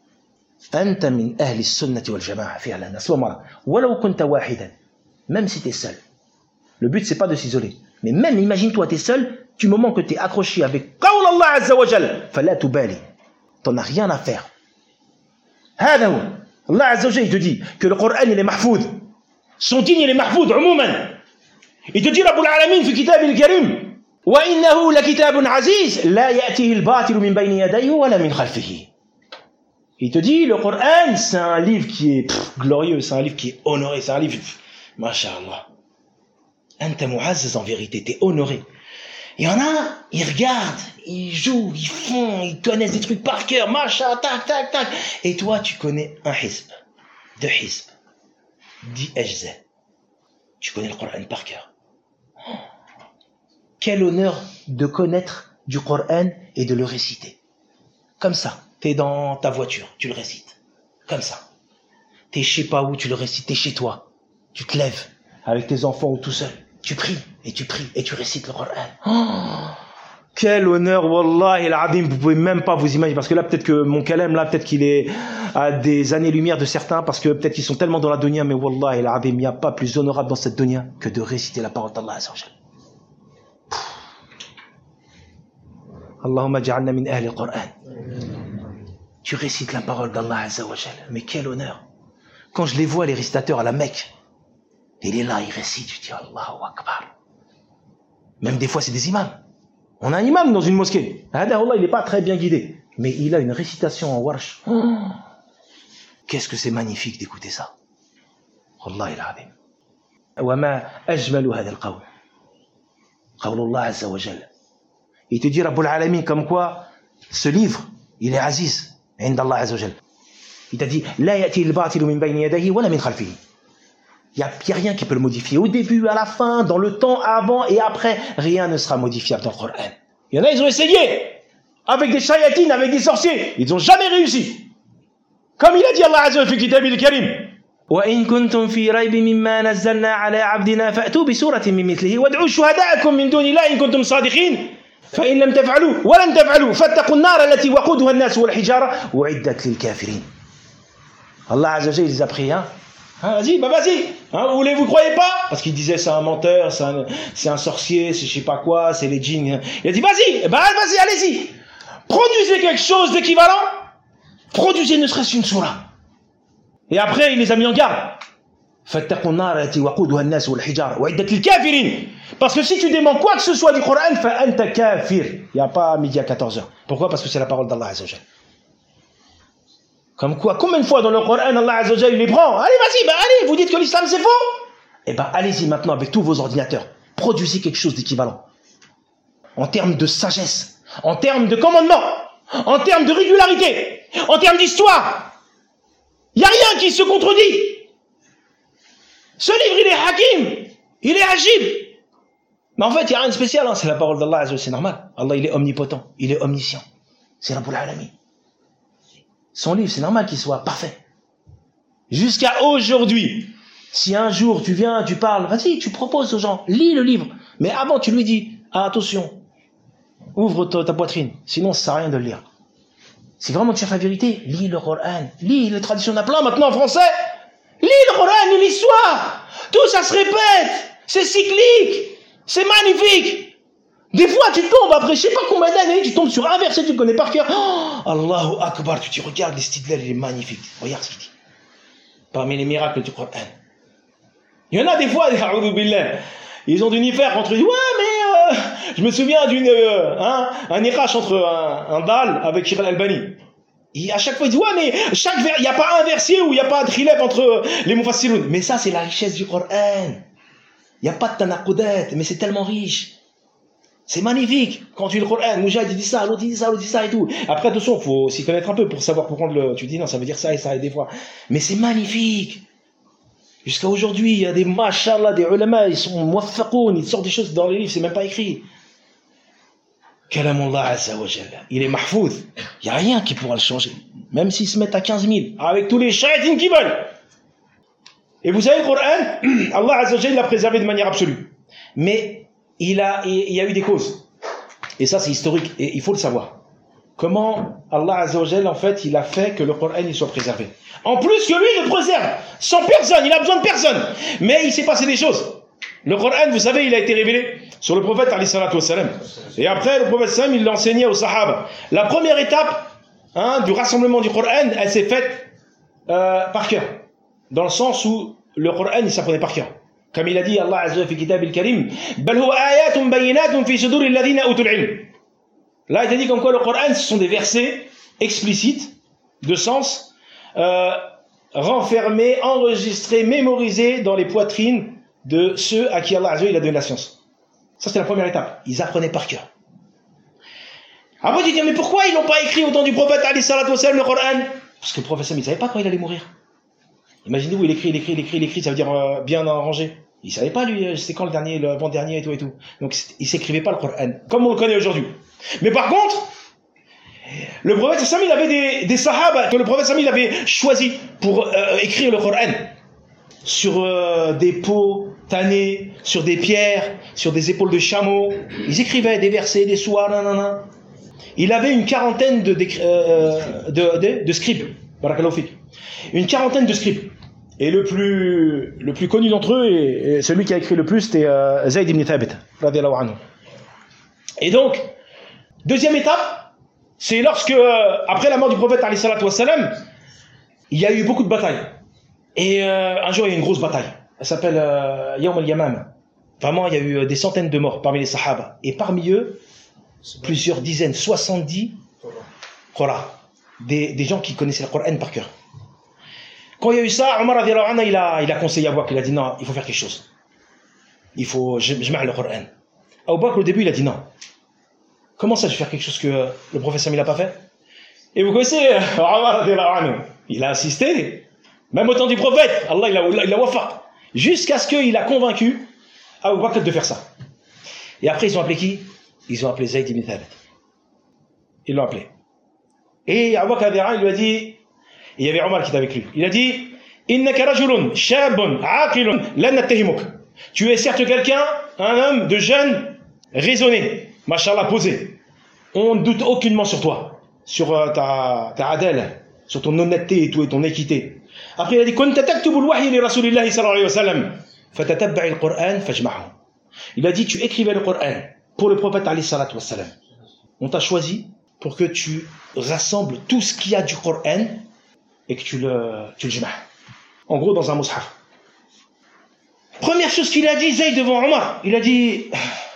Anta min ahli sunnati wal jama'a fi'lan. À ce moment-là. Walau kunta wahidan. Même si t'es seul. Le but, c'est pas de s'isoler. Mais même, imagine-toi, t'es seul. Du moment que t'es accroché avec qawl Allah azza wa jal. Fala tubali. T'en as rien à faire. Hada huwa. Allah Azza wa Jalla, il te dit que le Coran, il est mahfoud. Son digne, il est mahfoud, umuman. Il te dit, Rabbul Alamin, fi kitab al-karim, wa innahu la kitabun aziz, la ya'tihi al-batilu min bayni yadayhi wa la min khalfihi. Il te dit, le Coran, c'est un livre qui est pff, glorieux, c'est un livre qui est honoré, c'est un livre, masha'Allah. Anta mu'azziz, en vérité, t'es honoré. Il y en a, ils regardent, ils jouent, ils font, ils connaissent des trucs par cœur, machin, tac, tac, tac. Et toi, tu connais un hizb, deux hizb, dix hijz. Tu connais le Coran par cœur. Oh, quel honneur de connaître du Coran et de le réciter. Comme ça, t'es dans ta voiture, tu le récites. Comme ça. T'es je sais pas où, tu le récites, t'es chez toi. Tu te lèves avec tes enfants ou tout seul. Tu pries, et tu pries, et tu récites le Coran. Oh, quel honneur, wallahi al-azim, vous pouvez même pas vous imaginer, parce que là, peut-être que mon kalem, là, peut-être qu'il est à des années-lumière de certains, parce que peut-être qu'ils sont tellement dans la dunya, mais wallahi al-azim, il n'y a pas plus honorable dans cette dunya que de réciter la parole d'Allah azza wa jalla. Allahumma ja'alna min ahli al-Qur'an. tu récites la parole d'Allah Azza wa Jal. Mais quel honneur. Quand je les vois, les récitateurs à la Mecque, il est là, il récite, je dis Allahu Akbar. Même des fois, c'est des imams. On a un imam dans une mosquée. Allah, il n'est pas très bien guidé. Mais il a une récitation en warsh. Oh, qu'est-ce que c'est magnifique d'écouter ça. Wallahi al-azim. وما أجمل هذا القول قول الله عز وجل. Il te dit Rabbul Alamin comme quoi ce livre il est aziz عند الله عز وجل. Il t'a dit لا يأتي الباطل من بين يديه ولا من خلفه. Il n'y a, a rien qui peut le modifier. Au début, à la fin, dans le temps, avant et après, rien ne sera modifiable dans le Coran. Il y en a, ils ont essayé. Avec des shayatines, avec des sorciers. Ils n'ont jamais réussi. Comme il a dit Allah Azza wa Jalla في كتابه الكريم. وإن كنتم في ريب مما نزلنا على عبدنا فأتوا بسورة من مثله وادعوا شهداءكم من دون الله إن كنتم صادقين فإن لم تفعلوا ولن تفعلوا فاتقوا النار التي وقودها الناس والحجارة أعدت للكافرين. Allah Azza wa Jalla les a pris, hein. Hein, vas-y, bah vas-y. Hein, vous voulez, vous croyez pas? Parce qu'il disait c'est un menteur, c'est un, c'est un sorcier, c'est je sais pas quoi, c'est les djinns. Il a dit vas-y, bah vas-y, allez-y. Produisez quelque chose d'équivalent. Produisez ne serait-ce une sourate. Et après, il les a mis en garde. Parce que si tu démens quoi que ce soit du Coran, il n'y a pas midi à quatorze heures. Pourquoi? Parce que c'est la parole d'Allah Azza wa Jalla. Comme quoi, combien de fois dans le Coran, Allah Azza wa Jalla, il les prend. Allez, vas-y, bah allez, vous dites que l'islam c'est faux. Eh ben, allez-y maintenant avec tous vos ordinateurs. Produisez quelque chose d'équivalent. En termes de sagesse, en termes de commandement, en termes de régularité, en termes d'histoire. Il n'y a rien qui se contredit. Ce livre, il est hakim, il est agib. Mais en fait, il n'y a rien de spécial, hein. C'est la parole d'Allah Azza wa Jalla, c'est normal. Allah, il est omnipotent, il est omniscient. C'est Rabbul Alamin. Son livre, c'est normal qu'il soit parfait. Jusqu'à aujourd'hui, si un jour tu viens, tu parles, vas-y, tu proposes aux gens, lis le livre. Mais avant, tu lui dis, ah, attention, ouvre ta, ta poitrine, sinon ça ne sert à rien de le lire. Si vraiment tu cherches la vérité, lis le Coran, lis les traditions, on a plein maintenant en français. Lis le Coran, lis l'histoire. Tout ça se répète, c'est cyclique, c'est magnifique. Des fois, tu tombes après je sais pas combien d'années, tu tombes sur un verset que tu connais par cœur. Oh, Allahu Akbar, tu te regardes, les stidlel, il est magnifique. Regarde ce qu'il dit. Parmi les miracles du Coran. Il y en a des fois, ils ont dû y faire contre eux. Ouais, mais euh, je me souviens d'une euh, hein, un irache entre un, un dal avec Shir al-Albani. Et à chaque fois, ils disent ouais, mais chaque il n'y a pas un verset où il n'y a pas un trilève entre les mufassiroun. Mais ça, c'est la richesse du Coran. Il n'y a pas de tanaqoudat, mais c'est tellement riche. C'est magnifique. Quand tu lis le Coran, Moujahid dit ça, l'autre dit ça, l'autre dit ça et tout. Après, attention, il faut s'y connaître un peu pour savoir pour prendre le. Tu dis non, ça veut dire ça et ça et des fois. Mais c'est magnifique. Jusqu'à aujourd'hui, il y a des mashallah, des ulama, ils sont muwaffaqoun, ils sortent des choses dans les livres, c'est même pas écrit. Kalamullah Azza wa Jalla. Il est mahfouz. Il n'y a rien qui pourra le changer. Même s'ils se mettent à quinze mille, avec tous les shayatines qui veulent. Et vous savez, le Coran, Allah Azza wa Jalla l'a préservé de manière absolue. Mais il a, il y a eu des causes. Et ça, c'est historique. Et il faut le savoir. Comment Allah Azza wa Jalla, en fait, il a fait que le Coran il soit préservé. En plus que lui, il le préserve. Sans personne, il a besoin de personne. Mais il s'est passé des choses. Le Coran, vous savez, il a été révélé sur le prophète alayhi salatu wassalam. Et après, le prophète sallam, il l'a enseigné aux sahaba. La première étape hein, du rassemblement du Coran, elle s'est faite euh, par cœur. Dans le sens où le Coran, il s'apprenait par cœur. Comme il a dit Allah Azza wa Jalla fi kitab al-karim, bal huwa ayatun bayyinatun fi sudur alladhina utul ilm. Là, il a dit comme quoi le Coran, ce sont des versets explicites, de sens, euh, renfermés, enregistrés, mémorisés dans les poitrines de ceux à qui Allah Azza wa Jalla a donné la science. Ça, c'est la première étape. Ils apprenaient par cœur. Après, tu dis, mais pourquoi ils n'ont pas écrit au temps du prophète alayhi salatu wassalam le Coran? Parce que le prophète, il ne savait pas quand il allait mourir. Imaginez-vous, il écrit, il écrit, il écrit, il écrit, ça veut dire euh, bien arrangé. Il savait pas, lui, c'est quand le dernier, l'avant-dernier et tout et tout. Donc, il s'écrivait pas le Coran, comme on le connaît aujourd'hui. Mais par contre, le prophète Sam, il avait des, des sahaba que le prophète Sam, il avait choisi pour euh, écrire le Coran sur euh, des peaux tannées, sur des pierres, sur des épaules de chameau. Ils écrivaient des versets, des soirs, nanana. Il avait une quarantaine de, de, euh, de, de, de scribes. Barakallahu fik. Une quarantaine de scribes. Et le plus, le plus connu d'entre eux, et, et celui qui a écrit le plus, c'était euh, Zayd ibn Thabit, radiyallahu anhu. Et donc, deuxième étape, C'est lorsque, euh, après la mort du prophète, alayhi salatu wassalam, il y a eu beaucoup de batailles. Et euh, un jour, il y a eu une grosse bataille. Elle s'appelle euh, Yawm al-Yamam. Vraiment, il y a eu des centaines de morts parmi les sahaba. Et parmi eux, plusieurs dizaines, soixante-dix Qur'an. Des, des gens qui connaissaient le Coran par cœur. Quand il y a eu ça, Omar radiallahu anhu, il a, il a conseillé à Abu Bakr, il a dit non, il faut faire quelque chose. Il faut, je, je mets le Coran. Abu Bakr, au début, il a dit non. Comment ça, je vais faire quelque chose que le prophète Sam, il n'a pas fait? Et vous connaissez Omar radiallahu anhu, il a assisté, même au temps du prophète, Allah, il a, il a wafaq, jusqu'à ce qu'il a convaincu Abu Bakr de faire ça. Et après, ils ont appelé qui? Ils ont appelé Zayd ibn Thabit. Ils l'ont appelé. Et Abu Bakr il lui a dit, il y avait Omar qui était avec lui, il a dit, innaka rajulun shabun aqilun lan nattahimuk. Tu es certes quelqu'un, un homme de jeune, raisonné, machallah, posé. On ne doute aucunement sur toi, sur euh, ta, ta adèle, sur ton honnêteté et tout, et ton équité. Après il a dit, kunta taktubu al-wahyi li rasulillahi sallallahu alayhi wa sallam, fatatabba'i al-Qur'an fajma'hu. Il a dit, tu écrivais le Coran pour le prophète alayhi salatu wa sallam. On t'a choisi pour que tu rassembles tout ce qu'il y a du Coran et que tu le, tu le jma'es. En gros, dans un mushaf. Première chose qu'il a dit, Zayd devant Omar, il a dit,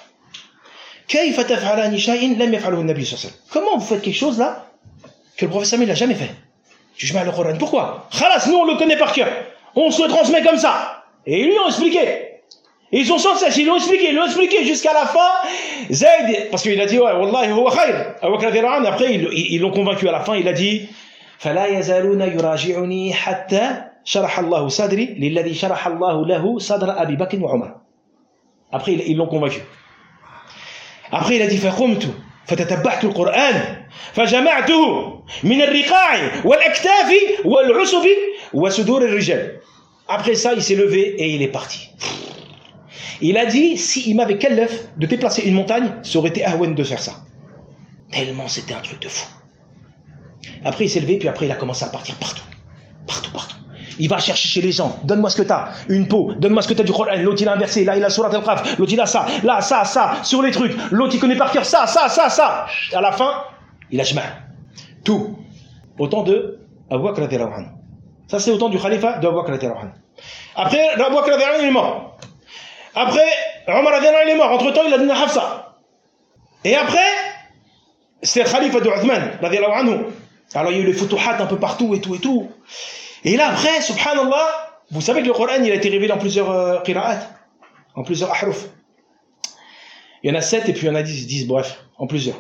comment vous faites quelque chose là que le prophète Samuel n'a jamais fait? Tu jma'es le Coran. Pourquoi? Khalas, nous on le connaît par cœur. On se le transmet comme ça. Et ils lui ont expliqué. Et ils sont sans cesse, ils l'ont expliqué, ils l'ont expliqué jusqu'à la fin. Zayd, parce qu'il a dit, ouais, wallahi huwa khayr. Après, ils, ils l'ont convaincu à la fin, il a dit, فَلَا يَزَالُونَ يُرَاجِعُنِي حَتَّى شَرَحَ اللَّهُ صَدْرِي لِلَّذِي شَرَحَ اللَّهُ لَهُ صَدْرَ أَبِي بَكْرٍ وَعُمَرٍ. Après, ils l'ont convaincu. Après, il a dit, فَقُمْتُ فَتَتَبَّعْتُ الْقُرْآنَ فَجَمَعْتُهُ مِنَ الرِّقَاعِ وَالْأَكْتَافِ وَالْعُصُبِ وَسُدُورِ الرِّجَالِ. Après ça, il s'est levé et il est parti. Il a dit, s'il m'avait kallaf de déplacer une montagne, ça aurait été ahwan de faire ça. Tellement c'était un truc de fou. Après, il s'est levé, puis après, il a commencé à partir partout. Partout, partout. Il va chercher chez les gens. Donne-moi ce que t'as. Une peau. Donne-moi ce que t'as du Coran. L'autre, il a inversé. Là, il a surat al-Qaf. L'autre, il a ça. Là, ça, ça. Sur les trucs. L'autre, il connaît par cœur ça, ça, ça, ça. À la fin, il a jma'. Tout. Autant de Abu Bakr radhiyallahu anhu. Ça, c'est autant du khalifa de Abu Bakr radhiyallahu anhu. Après, Abu Bakr radhiyallahu anhu, il est mort. Après, Omar radhiyallahu anhu, il est mort. Entre temps, il a donné Hafsa. Et après, c'est le khalifa de Uthman radhiyallahu anhu. Alors, il y a eu les futuhat un peu partout et tout et tout. Et là, après, subhanallah, vous savez que le Coran, il a été révélé en plusieurs euh, qira'at, en plusieurs ahruf. Il y en a sept et puis il y en a dix, dix, bref, en plusieurs.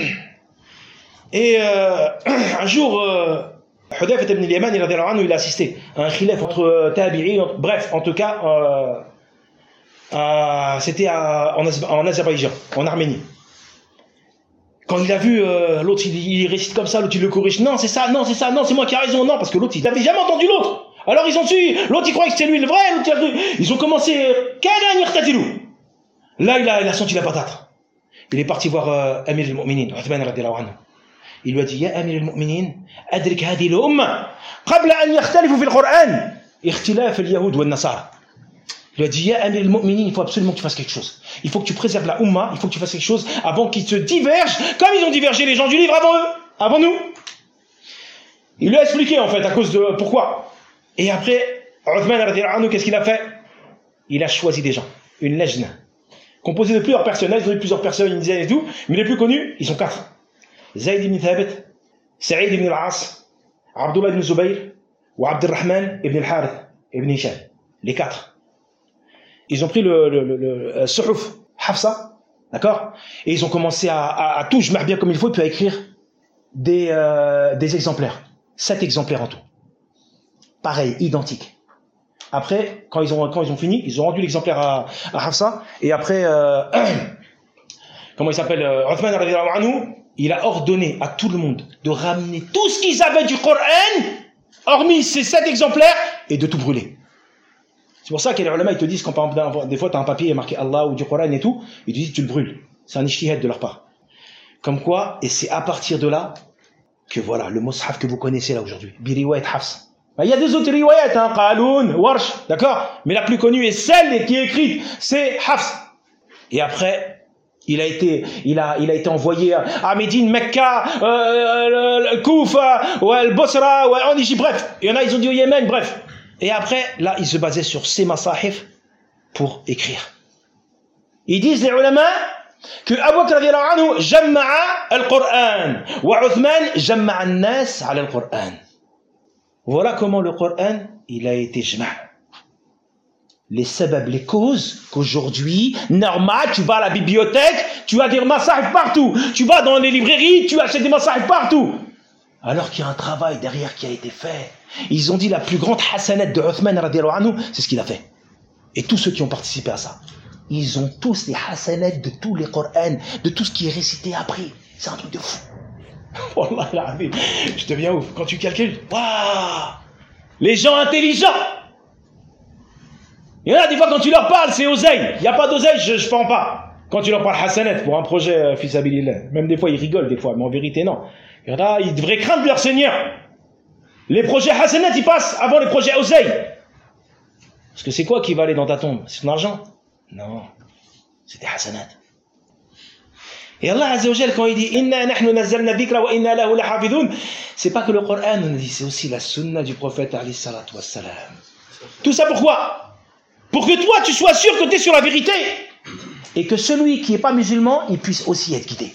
Et euh, un jour, euh, Hudayfa ibn al-Yaman, il a assisté à un khilaf entre euh, tabi'i, bref, en tout cas, euh, euh, c'était en, en Azerbaïdjan, en Arménie. Quand il a vu euh, l'autre, il, il récite comme ça, l'autre il le corrige, non c'est ça, non c'est ça, non c'est moi qui a raison, non, parce que l'autre il n'avait jamais entendu l'autre. Alors ils ont su, l'autre il croyait que c'était lui le vrai, l'autre il a cru, ils ont commencé, là il a, il a senti la patate. Il est parti voir euh, Amir al-Mu'minin, Uthman radhiyallahu anhu. Il lui a dit, ya Amir al-Mu'minin, adrik hadi l'umma, qabla an yakhtalifu fi al-Qur'an, ikhtilaf al-Yahud wa al-Nasara. Il lui a dit, ya Amir al-Mu'minin, il faut absolument que tu fasses quelque chose. Il faut que tu préserves la Ummah, il faut que tu fasses quelque chose avant qu'ils se divergent, comme ils ont divergé les gens du livre avant eux, avant nous. Il lui a expliqué en fait à cause de pourquoi. Et après, Uthman radhiyallahu anhu, qu'est-ce qu'il a fait? Il a choisi des gens, une lejna, composée de plusieurs personnes, ils ont eu plusieurs personnes, une dizaine et tout, mais les plus connus, ils sont quatre. Zayd ibn Thabit, Sa'id ibn al-As, Abdullah ibn Zubayr, ou Abdurrahman ibn al-Harith ibn Hisham. Les quatre. Ils ont pris le, le, le, le Suhuf Hafsa, d'accord? Et ils ont commencé à, à, à tout jma'er bien comme il faut, et puis à écrire des, euh, des exemplaires. Sept exemplaires en tout. Pareil, identiques. Après, quand ils ont, quand ils ont fini, ils ont rendu l'exemplaire à, à Hafsa, et après, euh, comment il s'appelle, euh, Uthman radhiyallahu anhu, il a ordonné à tout le monde de ramener tout ce qu'ils avaient du Coran, hormis ces sept exemplaires, et de tout brûler. C'est pour ça que les ulama ils te disent quand par exemple, des fois tu as un papier marqué Allah ou du Coran et tout, ils te disent tu le brûles. C'est un ijtihad de leur part. Comme quoi, et c'est à partir de là que voilà, le mushaf que vous connaissez là aujourd'hui, bi riwayat Hafs. Il y a deux autres riwayat, hein, Qaloun, Warsh, d'accord? Mais la plus connue et celle qui est écrite, c'est Hafs. Et après, Il a été, il a, il a été envoyé à Médine, Mecca, euh, Koufa, ou al Bosra, ou en Égypte, bref. Il y en a, ils ont dit au Yémen, bref. Et après, là, ils se basaient sur ces masahif pour écrire. Ils disent, les ulama, que Abu Bakr radiallahu anhu jamma'a al-Qur'an, wa Uthman jamma'a an-nas ala al-Qur'an. Voilà comment le Qur'an, il a été jma'. Les sabab, les causes qu'aujourd'hui, normal, tu vas à la bibliothèque, tu as des masahif partout, tu vas dans les librairies, tu achètes des masahif partout. Alors qu'il y a un travail derrière qui a été fait. Ils ont dit la plus grande hasanat de Uthman radiallahu anhu, c'est ce qu'il a fait. Et tous ceux qui ont participé à ça, ils ont tous les hasanat de tous les Qur'ans, de tout ce qui est récité après. C'est un truc de fou. Wallah, je deviens ouf. Quand tu calcules, waouh, les gens intelligents. Il y en a des fois quand tu leur parles, c'est oseille. Il n'y a pas d'oseille, je ne prends pas. Quand tu leur parles hasanat pour un projet euh, fils habilillah, même des fois ils rigolent des fois, mais en vérité non. Il y en a, ils devraient craindre leur Seigneur. Les projets hasanat, ils passent avant les projets oseille. Parce que c'est quoi qui va aller dans ta tombe? C'est ton argent? Non, c'est des hasanat. Et Allah Azza wa Jal, quand il dit Inna nahnu nazzalna dhikra wa inna lahu lahafidun, c'est pas que le Coran nous dit, c'est aussi la sunna du prophète alayhi salatu wassalam. Tout ça pourquoi? Pour que toi tu sois sûr que tu es sur la vérité et que celui qui n'est pas musulman, il puisse aussi être guidé.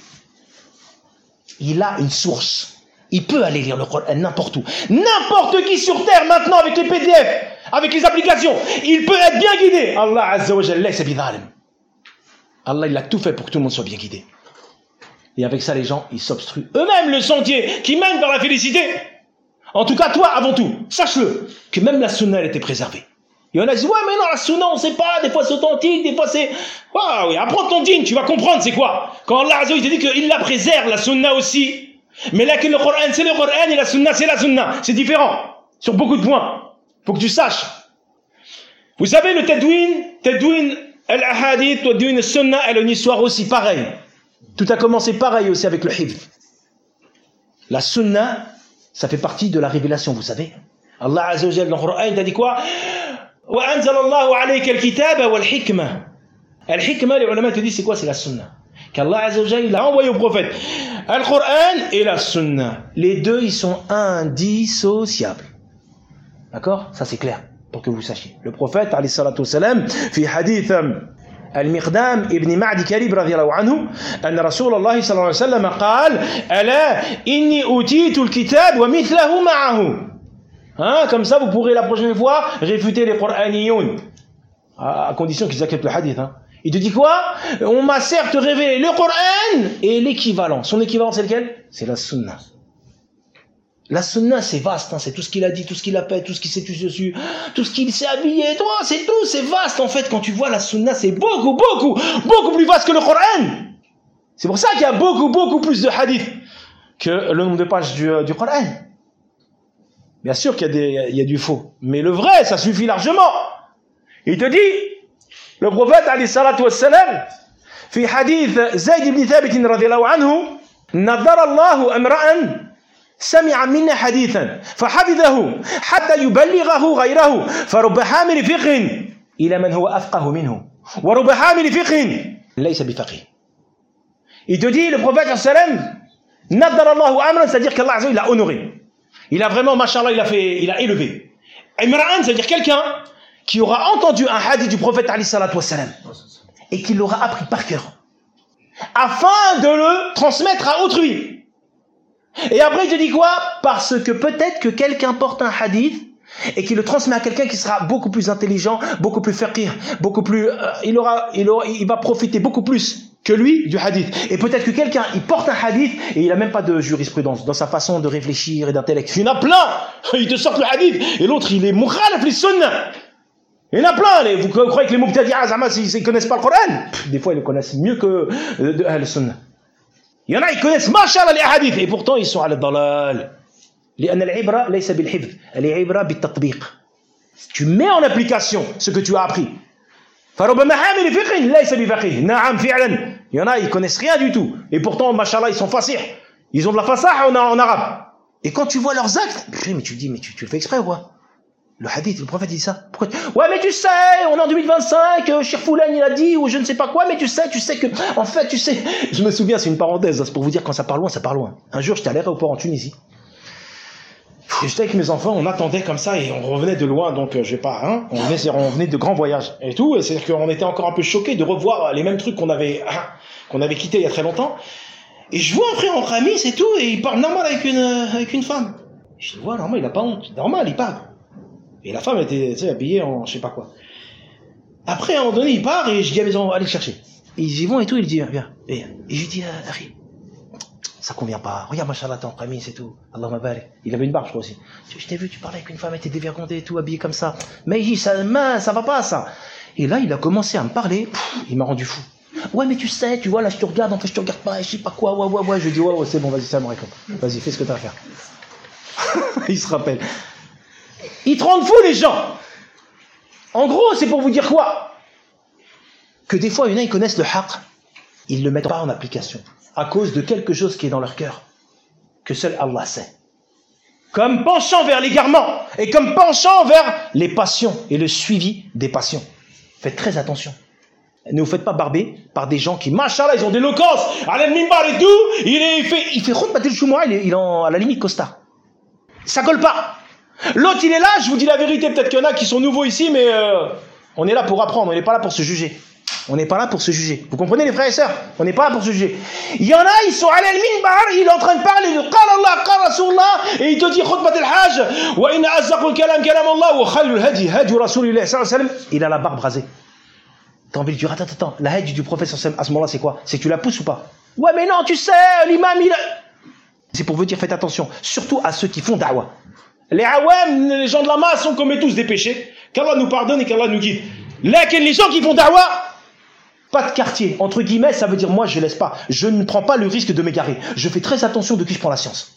Il a une source. Il peut aller lire le Coran n'importe où. N'importe qui sur terre maintenant avec les P D F, avec les applications, il peut être bien guidé. Allah Azza wa Jal laysa bidhalim. Allah il a tout fait pour que tout le monde soit bien guidé. Et avec ça les gens, ils s'obstruent eux-mêmes le sentier qui mène vers la félicité. En tout cas toi avant tout, sache-le que même la sunna elle était préservée. Il y en a qui disent, ouais, mais non, la sunna, on sait pas, des fois c'est authentique, des fois c'est... Waouh, apprends ton dîne, tu vas comprendre c'est quoi. Quand Allah Azza wa Jalla te dit qu'il la préserve, la sunna aussi. Mais là, que le Coran, c'est le Coran et la sunna, c'est la sunna. C'est différent. Sur beaucoup de points. Faut que tu saches. Vous savez, le Tadwin, Tadwin al-Ahadith, Tadwin al-Sunna, elle a une histoire aussi pareille. Tout a commencé pareil aussi avec le Hifz. La sunna, ça fait partie de la révélation, vous savez. Allah Azza wa Jalla, dans le Coran, il a dit quoi? وأنزل الله عليك الكتاب والحكمة. الحكمة, les ulama te disent c'est quoi? C'est la sunna. Qu'Allah Azza wa Jalla il a envoyé au prophète. Le Coran et la sunna. Les deux, ils sont indissociables. D'accord? Ça c'est clair, pour que vous sachiez. Le prophète, alayhi salatu wassalam, fi hadith المقدام ابن معدي كريب رضي الله عنه أن رسول الله صلى الله عليه وسلم قال ألا إني أوتيت الكتاب ومثله معه. Hein, comme ça, vous pourrez la prochaine fois réfuter les Qur'aniyoun. À condition qu'ils acceptent le hadith. Hein. Il te dit quoi? On m'a certes révélé le Qur'an et l'équivalent. Son équivalent, c'est lequel? C'est la sunna. La sunna, c'est vaste. Hein. C'est tout ce qu'il a dit, tout ce qu'il a fait, tout ce qu'il s'est tué dessus, tout ce qu'il s'est habillé. Toi, c'est tout. C'est vaste, en fait. Quand tu vois la sunna, c'est beaucoup, beaucoup, beaucoup plus vaste que le Qur'an. C'est pour ça qu'il y a beaucoup, beaucoup plus de hadith que le nombre de pages du, du Qur'an. Bien sûr qu'il y a des, il y a du faux. Mais le vrai, ça suffit largement. Il te dit, le prophète, alayhi salatu wassalam, fi hadith Zayd ibn Thabit radiyallahu anhu, nadara Allahu amra'an sami'a minna hadithan, fahafidhahu, hatta yuballighahu ghayrahu, farubba hamil fiqhin, ila man huwa afqahu minhu, wa rubba hamil fiqhin, laysa bifaqih. Il te dit, le prophète, sallam, nadara Allahu amran, c'est-à-dire qu'Allah Azza wa Jalla l'a honoré. Il a vraiment, machallah, il a fait, il a élevé. Imra'an, c'est-à-dire quelqu'un qui aura entendu un hadith du prophète alayhi salatu wassalam et qui l'aura appris par cœur afin de le transmettre à autrui. Et après, il te dit quoi? Parce que peut-être que quelqu'un porte un hadith et qu'il le transmet à quelqu'un qui sera beaucoup plus intelligent, beaucoup plus faqih, beaucoup plus, euh, il aura, il aura, il va profiter beaucoup plus que lui du hadith. Et peut-être que quelqu'un, il porte un hadith et il a même pas de jurisprudence dans sa façon de réfléchir et d'intellect. Il y en a plein. Ils te sortent le hadith et l'autre, il est mukhalaf li sunna. Il y en a plein. Les, vous croyez que les mubtadi'a, ils, ils connaissent pas le Coran? Des fois, ils le connaissent mieux que euh, de Ahl Sunna. Il y en a, ils connaissent mashallah les hadiths et pourtant ils sont à la dalal. لأن العبرة ليس بالحفظ، العبرة بالتطبيق. Tu mets en application ce que tu as appris. فربما حامل فقه ليس بفقيه. نعم فعلا. Il y en a, ils connaissent rien du tout et pourtant mashallah ils sont fasih. Ils ont de la fasaha en, en arabe. Et quand tu vois leurs actes, mais tu te dis mais tu, tu le fais exprès ou quoi? Le hadith, le prophète dit ça. Pourquoi? Ouais, mais tu sais, on est en deux mille vingt-cinq, euh, Cheikh Foulan, il a dit, ou je ne sais pas quoi, mais tu sais, tu sais que, en fait, tu sais. Je me souviens, c'est une parenthèse, c'est pour vous dire quand ça part loin, ça part loin. Un jour, j'étais à l'aéroport en Tunisie. Et j'étais avec mes enfants, on attendait comme ça et on revenait de loin, donc euh, je vais pas, hein, on venait, on venait de grands voyages et tout. Et c'est-à-dire qu'on était encore un peu choqués de revoir les mêmes trucs qu'on avait, hein, qu'on avait quittés il y a très longtemps. Et je vois un frère en Khamis et tout, et il parle normal avec une, avec une femme. Je dis, ouais, normal, il a pas honte, normal, il parle. Et la femme était, tu sais, habillée en je sais pas quoi. Après, à un moment donné, il part et je dis à mes enfants, allez le chercher. Et ils y vont et tout, il dit, viens. Et, et je lui dis, ah, Harry, ça convient pas. Regarde, machallah, ton Khamis et tout. Allah m'abarak. Il avait une barbe, je crois aussi. Je t'ai vu, tu parlais avec une femme, elle était dévergondée et tout, habillée comme ça. Mais il dit, ça, man, ça va pas, ça. Et là, il a commencé à me parler, pff, il m'a rendu fou. Ouais, mais tu sais, tu vois, là, je te regarde, en fait, je te regarde pas, je sais pas quoi, ouais, ouais, ouais. Je dis, ouais, ouais, c'est bon, vas-y, ça me récolte. Vas-y, fais ce que t'as à faire. Il se rappelle. Ils te rendent fou, les gens. En gros, c'est pour vous dire quoi? Que des fois, il y en a, ils connaissent le haqq, ils le mettent pas en application, à cause de quelque chose qui est dans leur cœur, que seul Allah sait. Comme penchant vers l'égarement, et comme penchant vers les passions, et le suivi des passions. Faites très attention. Ne vous faites pas barber par des gens qui, machallah, ils ont des éloquences, à la mimbar et tout, il, est, il fait, il fait khutbat al-jumu'ah, il est, il est en, à la limite costard. Ça colle pas. L'autre, il est là, je vous dis la vérité, peut-être qu'il y en a qui sont nouveaux ici, mais euh, on est là pour apprendre, on n'est pas là pour se juger. On n'est pas là pour se juger. Vous comprenez, les frères et sœurs? On n'est pas là pour se juger. Il y en a, ils sont à al-minbar, il est en train de parler de Qala Allah, Qala Rasulullah, et il te dit khutbat al-hajj, wa inna azzaqul kalam kalam Allah, wa khayrul hadi hadi Rasulillah sallallahu alayhi wa sallam. Il a la barbe rasée. T'as envie de dire, attends, attends, la hadi du prophète sallallahu alayhi wa sallam, à ce moment-là, c'est quoi? C'est que tu la pousses ou pas? Ouais, mais non, tu sais, l'imam, il a... C'est pour vous dire, faites attention, surtout à ceux qui font da'wah. Les awam, les gens de la masse, on commet tous des péchés. Qu'Allah nous pardonne et qu'Allah nous guide. Là, les gens qui font da'wah, pas de quartier. Entre guillemets, ça veut dire, moi, je laisse pas. Je ne prends pas le risque de m'égarer. Je fais très attention de qui je prends la science.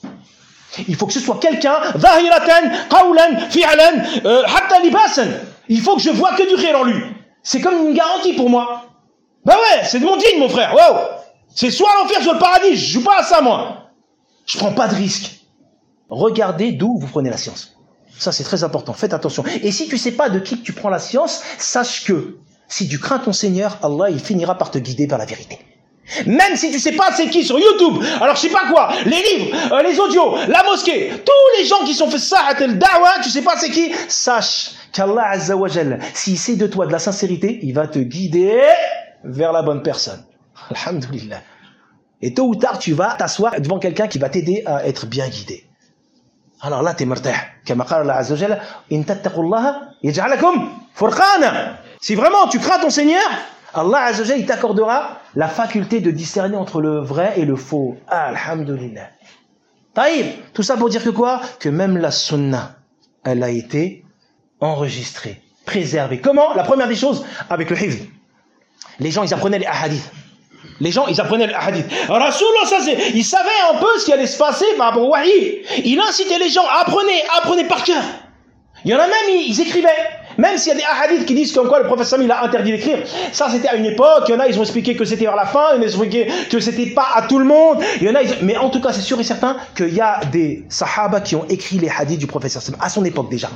Il faut que ce soit quelqu'un, zahiratan, qawlan, fi'lan, hatta libasan. Il faut que je vois que du réel en lui. C'est comme une garantie pour moi. Bah ouais, c'est de mon digne, mon frère. Wow. C'est soit l'enfer, soit le paradis. Je joue pas à ça, moi. Je prends pas de risque. Regardez d'où vous prenez la science. Ça, c'est très important. Faites attention. Et si tu sais pas de qui tu prends la science, sache que si tu crains ton Seigneur, Allah, il finira par te guider vers la vérité. Même si tu sais pas c'est qui sur YouTube, alors je sais pas quoi, les livres, euh, les audios, la mosquée, tous les gens qui sont fait ça, le da'wah, tu sais pas c'est qui, sache qu'Allah Azza wa Jal, s'il sait de toi de la sincérité, il va te guider vers la bonne personne. Alhamdulillah. Et tôt ou tard, tu vas t'asseoir devant quelqu'un qui va t'aider à être bien guidé. Alors là, t'es martah. Comme qala Allah Azza wa Jalla, in tattaqullaha yaj'al lakum furqana. Si vraiment tu crains ton Seigneur, Allah Azza wa Jalla, il t'accordera la faculté de discerner entre le vrai et le faux. Alhamdulillah. Taïb. Tout ça pour dire que quoi? Que même la sunna, elle a été enregistrée, préservée. Comment? La première des choses, avec le hifz. Les gens, ils apprenaient les ahadiths. Les gens, ils apprenaient les hadiths. Rasulullah, ça c'est, il savait un peu ce qui allait se passer par rapport au wahi. Il incitait les gens, apprenez, apprenez par cœur. Il y en a même, ils, ils écrivaient. Même s'il y a des hadiths qui disent comme quoi le prophète Sam, il a interdit d'écrire. Ça, c'était à une époque. Il y en a, ils ont expliqué que c'était vers la fin. Il y en a, ils ont expliqué que c'était pas à tout le monde. Il y en a, ils... mais en tout cas, c'est sûr et certain qu'il y a des sahaba qui ont écrit les hadiths du prophète Sam, à son époque déjà.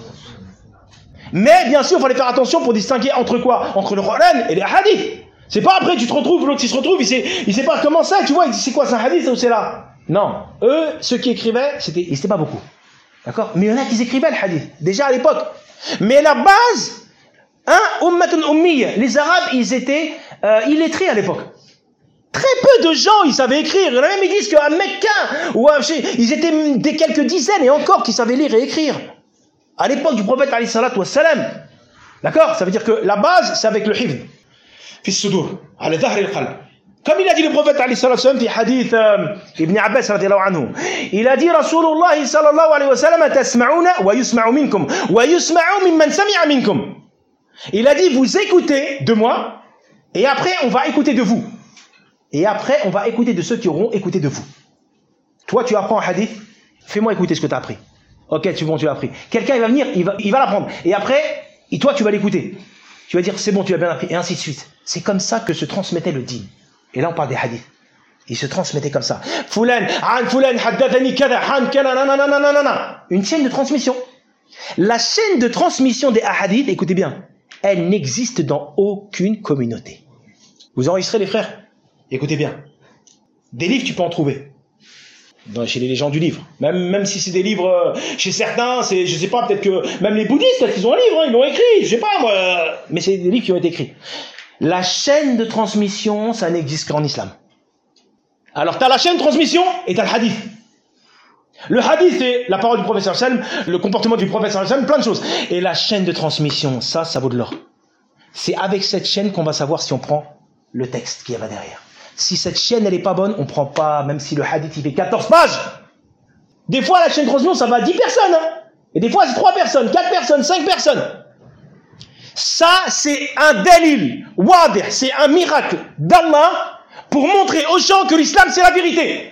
Mais, bien sûr, il fallait faire attention pour distinguer entre quoi? Entre le Coran et les hadiths. C'est pas après tu te retrouves, l'autre il se retrouve, il sait, il sait pas comment ça, tu vois, il dit c'est quoi, c'est un hadith ou c'est là? Non. Eux, ceux qui écrivaient, c'était, ils étaient pas beaucoup. D'accord? Mais il y en a qui écrivaient le hadith, déjà à l'époque. Mais la base, hein, ummatun ummiya, les Arabes, ils étaient, euh, illettrés à l'époque. Très peu de gens, ils savaient écrire. Il y en a même, ils disent qu'à Mecca, ou à, ils étaient des quelques dizaines et encore qui savaient lire et écrire. À l'époque du prophète, alayhi salatu wassalam. D'accord? Ça veut dire que la base, c'est avec le hifz. في الصدور على ظهر القلب. Comme il a dit le prophète عليه الصلاة والسلام في حديث ابن عباس رضي الله عنه. Il a dit رسول الله صلى الله عليه وسلم تسمعون ويسمع منكم ويسمع ممن سمع منكم. Il a dit vous écoutez de moi et après on va écouter de vous. Et après on va écouter de ceux qui auront écouté de vous. Toi tu apprends un hadith, fais-moi écouter ce que tu as appris. OK, tu bon, tu l'as appris. Quelqu'un il va venir, il va il va l'apprendre et après et toi tu vas l'écouter. Tu vas dire, c'est bon, tu as bien appris, et ainsi de suite. C'est comme ça que se transmettait le dîn. Et là, on parle des hadiths. Il se transmettait comme ça. Foulan, an foulan, haddathani kada, han kana, nanana, nanana. Une chaîne de transmission. La chaîne de transmission des hadiths, écoutez bien, elle n'existe dans aucune communauté. Vous enregistrez les frères? Écoutez bien. Des livres, tu peux en trouver. Dans, chez les gens du livre. Même, même si c'est des livres, euh, chez certains, c'est, je sais pas, peut-être que, même les bouddhistes, peut-être qu'ils ont un livre, hein, ils l'ont écrit, je sais pas, moi. Mais c'est des livres qui ont été écrits. La chaîne de transmission, ça n'existe qu'en islam. Alors, t'as la chaîne de transmission et t'as le hadith. Le hadith, c'est la parole du prophète sallam, le comportement du prophète sallam, plein de choses. Et la chaîne de transmission, ça, ça vaut de l'or. C'est avec cette chaîne qu'on va savoir si on prend le texte qui va derrière. Si cette chaîne, elle est pas bonne, on prend pas, même si le hadith, il fait quatorze pages. Des fois, la chaîne de transmission, ça va à dix personnes, hein. Et des fois, c'est trois personnes, quatre personnes, cinq personnes. Ça, c'est un dalil, wadih, c'est un miracle d'Allah pour montrer aux gens que l'islam, c'est la vérité.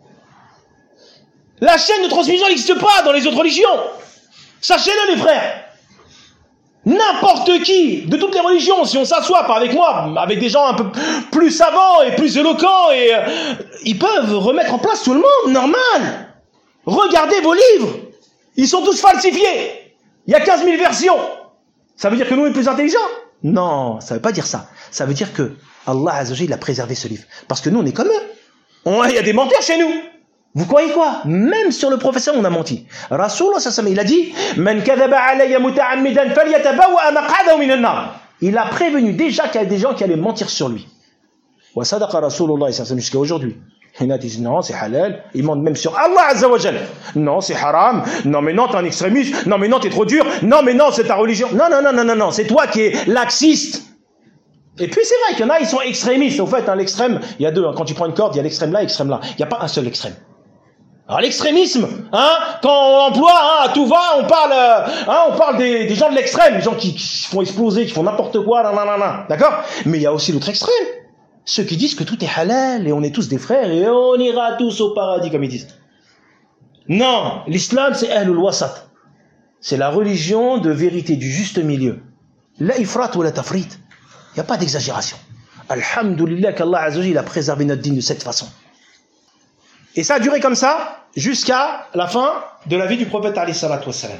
La chaîne de transmission n'existe pas dans les autres religions. Sachez-le, les frères. N'importe qui, de toutes les religions, si on s'assoit, pas avec moi, avec des gens un peu plus savants et plus éloquents, et euh, ils peuvent remettre en place tout le monde, normal. Regardez vos livres. Ils sont tous falsifiés. Il y a quinze mille versions. Ça veut dire que nous, on est plus intelligents? Non, ça veut pas dire ça. Ça veut dire que Allah Azza wa Jalla, il a préservé ce livre. Parce que nous, on est comme eux. On, il y a des menteurs chez nous. Vous croyez quoi? Même sur le professeur, on a menti. Rasulullah sallallahu alayhi wa sallam, il a dit Man kadhaba alayya muta'ammidan falyatabawa maq'adahu minan nar. Il a prévenu déjà qu'il y a des gens qui allaient mentir sur lui. Wa sadaqa Rasulullah sallallahu alayhi wa sallam jusqu'à aujourd'hui. Il a dit non, c'est halal. Il ment même sur Allah Azza wa Jalla. Non, c'est haram. Non, mais non, t'es un extrémiste. Non, mais non, t'es trop dur. Non, mais non, c'est ta religion. Non, non, non, non, non, non, c'est toi qui es laxiste. Et puis c'est vrai qu'il y en a, ils sont extrémistes. Au fait, hein, l'extrême, il y a deux. Hein. Quand tu prends une corde, il y a l'extrême là, l'extrême là. Il n'y a pas un seul extrême. Alors l'extrémisme, hein, quand on emploie, hein, à tout va, on parle, euh, hein, on parle des, des gens de l'extrême, les gens qui, qui font exploser, qui font n'importe quoi, nan, nan, nan, nan, d'accord? Mais il y a aussi l'autre extrême, ceux qui disent que tout est halal et on est tous des frères et on ira tous au paradis, comme ils disent. Non, l'islam c'est ahlul wasat, c'est la religion de vérité, du juste milieu. La ifrat ou la tafrit, il n'y a pas d'exagération. Alhamdulillah qu'Allah Azza wa Jalla a préservé notre dîne de cette façon. Et ça a duré comme ça jusqu'à la fin de la vie du prophète alayhi salatu wassalam.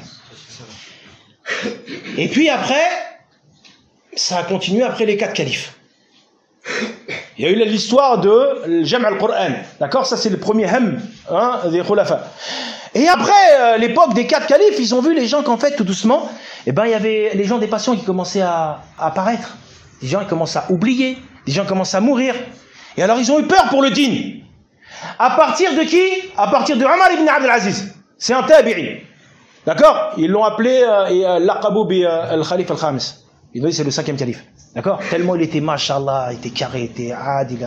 Et puis après, ça a continué après les quatre califes. Il y a eu l'histoire de Jam' al-Qur'an. D'accord? Ça c'est le premier hem, hein, des khulafa. Et après euh, l'époque des quatre califes, ils ont vu les gens qu'en fait tout doucement, eh ben il y avait les gens des passions qui commençaient à, à apparaître. Les gens ils commencent à oublier, les gens commencent à mourir. Et alors ils ont eu peur pour le dîn. À partir de qui? À partir de Omar ibn Abd al-Aziz. C'est un tabi'i. D'accord? Ils l'ont appelé euh, et euh, laqabu bi euh, al-Khalif al-Khamis. Ils ont dit c'est le cinquième calife. D'accord? Tellement il était mashallah, il était carré, il était adil.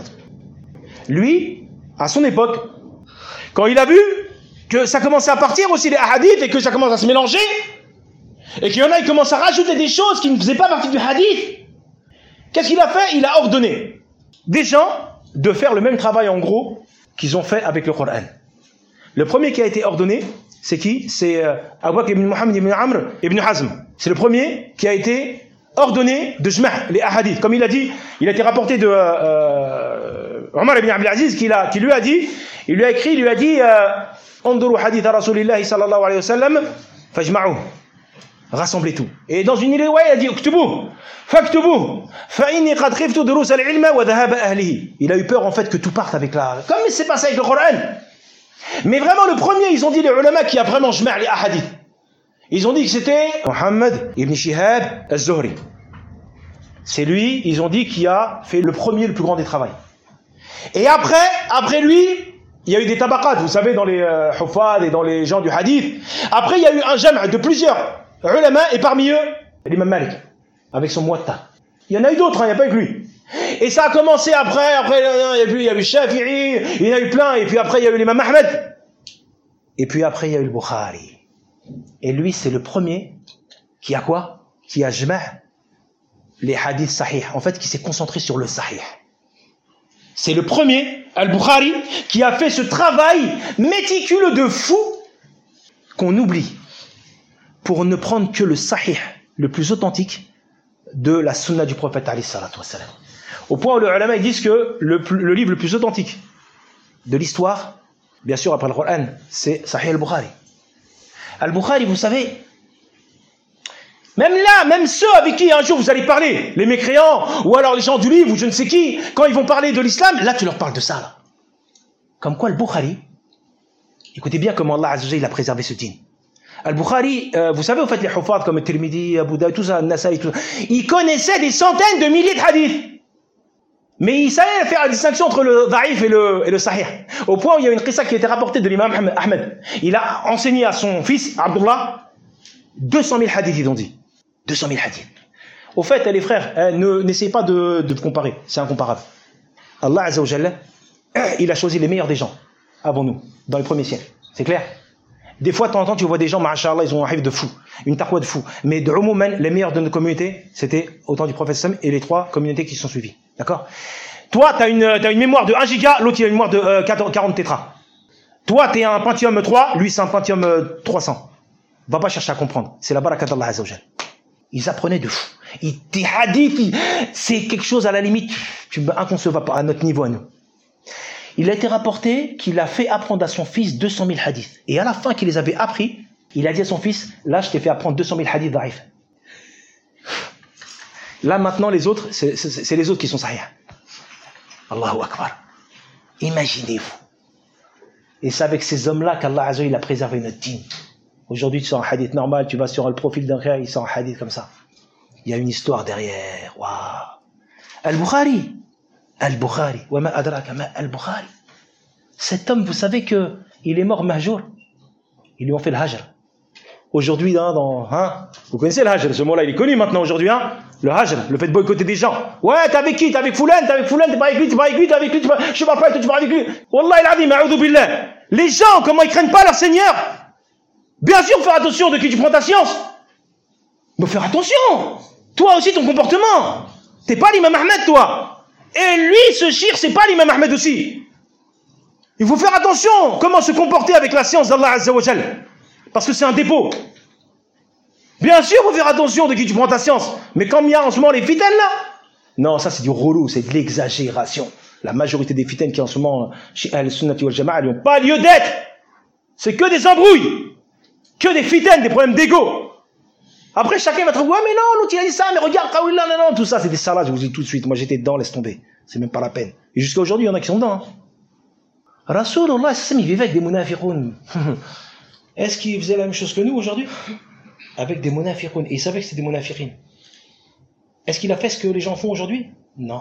Lui, à son époque, quand il a vu que ça commençait à partir aussi les hadiths et que ça commence à se mélanger, et qu'il y en a, ils commencent à rajouter des choses qui ne faisaient pas partie du hadith, qu'est-ce qu'il a fait? Il a ordonné des gens de faire le même travail en gros qu'ils ont fait avec le Coran. Le premier qui a été ordonné, c'est qui? C'est euh, Abu Bakr ibn Muhammad ibn Amr ibn Hazm. C'est le premier qui a été ordonné de jma' les ahadith. Comme il a dit, il a été rapporté de euh, Omar ibn Abd al-Aziz qui, qui lui a dit, il lui a écrit, il lui a dit Anduru hadith Rasulillahi sallallahu alayhi wa sallam fajma'uh. Rassemblez tout. Et dans une riwaya, il a dit Uktubuh, faktubuh, fa inni qad khiftu durus al-ilma wa dhahaba ahlihi. Il a eu peur en fait que tout parte avec la. Comme c'est passé avec le Coran. Mais vraiment le premier, ils ont dit les ulama qui a vraiment jma' les ahadith. Ils ont dit que c'était Muhammad ibn Shihab az-Zuhri. C'est lui, ils ont dit, qui a fait le premier, le plus grand des travaux. Et après, après lui, il y a eu des tabaqat, vous savez, dans les euh, Hufad et dans les gens du hadith. Après, il y a eu un jam' de plusieurs ulama, et parmi eux, l'imam Malik, avec son Muwatta. Il y en a eu d'autres, hein, il n'y a pas eu que lui. Et ça a commencé après, après, il y a eu, il y a eu Shafi'i, il y en a eu plein, et puis après, il y a eu l'imam Ahmed. Et puis après, il y a eu le Bukhari. Et lui, c'est le premier qui a quoi? Qui a jma' les hadiths sahih. En fait, qui s'est concentré sur le sahih. C'est le premier, Al-Bukhari, qui a fait ce travail méticuleux de fou qu'on oublie pour ne prendre que le sahih, le plus authentique de la sunna du prophète alayhi salatu wassalam. Au point où les ulama ils disent que le, le livre le plus authentique de l'histoire, bien sûr après le Coran, c'est Sahih al-Bukhari. Al-Bukhari, vous savez, Même là, même ceux avec qui un jour vous allez parler, les mécréants, ou alors les gens du livre, ou je ne sais qui, quand ils vont parler de l'islam, là tu leur parles de ça, là. Comme quoi le Bukhari, écoutez bien comment Allah Azza wa Jalla il a préservé ce dîn. Al-Bukhari, euh, vous savez, au fait, les Hufad comme Tirmidhi, Abu Daoud, tout ça, Nasai, tout ça, ils connaissaient des centaines de milliers de hadiths. Mais il savait faire la distinction entre le Da'if et le, et le Sahih. Au point où il y a une qissa qui a été rapportée de l'imam Ahmed. Il a enseigné à son fils, Abdullah, deux cent mille hadiths, ils ont dit. deux cent mille hadiths. Au fait, les frères, euh, ne, n'essayez pas de, de comparer. C'est incomparable. Allah Azza wa Jalla, il a choisi les meilleurs des gens avant nous, dans les premiers siècles. C'est clair? Des fois, de temps en temps, tu vois des gens, ma'ashallah, ils ont un hifz de fou, une taqwa de fou. Mais de umouman, les meilleurs de nos communautés, c'était au temps du prophète Sam et les trois communautés qui se sont suivies. D'accord? Toi, tu as une, t'as une mémoire de un giga, l'autre il a une mémoire de euh, quarante tétra. Toi, tu es un Pentium trois, lui c'est un Pentium euh, trois cents. Va pas chercher à comprendre. C'est la baraka d'Allah Azza wa Jalla. Ils apprenaient de fou. Ils, des hadiths, c'est quelque chose à la limite, tu me inconcevable à notre niveau à nous. Il a été rapporté qu'il a fait apprendre à son fils deux cent mille hadiths. Et à la fin qu'il les avait appris, il a dit à son fils, là je t'ai fait apprendre deux cent mille hadiths da'if. Là maintenant les autres, c'est, c'est, c'est les autres qui sont sahih. Allahu Akbar. Imaginez-vous. Et c'est avec ces hommes-là qu'Allah Azza wa Jalla a préservé notre dîn. Aujourd'hui tu sors un hadith normal, tu vas sur le profil d'un frère, il sort un hadith comme ça. Il y a une histoire derrière. Waouh. Al-Bukhari. Al-Bukhari. Wa ma adraka ma Al-Bukhari. Cet homme, vous savez que il est mort mahjour. Ils lui ont fait le hajr. Aujourd'hui, hein, dans, hein, vous connaissez le hajr, ce mot-là, il est connu maintenant aujourd'hui, hein. Le hajr, le fait de boycotter des gens. Ouais, t'es avec qui? T'es avec Foulen, t'es avec Foulen, t'es pas avec lui, t'es pas avec lui, t'es avec lui, t'es pas, je parle pas avec toi, tu parles avec lui. Wallah il a dit, billah. Les gens, comment ils craignent pas leur Seigneur? Bien sûr, faire attention de qui tu prends ta science. Mais faire attention. Toi aussi, ton comportement. T'es pas l'imam Ahmed, toi. Et lui, ce shir, c'est pas l'imam Ahmed aussi. Il faut faire attention comment se comporter avec la science d'Allah Azza wa Jalla. Parce que c'est un dépôt. Bien sûr, il faut faire attention de qui tu prends ta science. Mais comme il y a en ce moment les fitanes là, non, ça c'est du relou, c'est de l'exagération. La majorité des fitanes qui en ce moment, chez Al-Sunnati wal Jama'a, ils n'ont pas lieu d'être. C'est que des embrouilles. Que des fitanes, des problèmes d'ego. Après, chacun va trouver, ouais, mais non, l'autre il a dit ça, mais regarde, non, non, non, tout ça, c'est des salades, je vous dis tout de suite. Moi, j'étais dedans, laisse tomber. C'est même pas la peine. Et jusqu'à aujourd'hui, il y en a qui sont dedans. Hein. Rasulullah, il vivait avec des munafiqoun. Est-ce qu'il faisait la même chose que nous aujourd'hui? Avec des munafiqoun. Et il savait que c'était des munafiqin. Est-ce qu'il a fait ce que les gens font aujourd'hui? Non.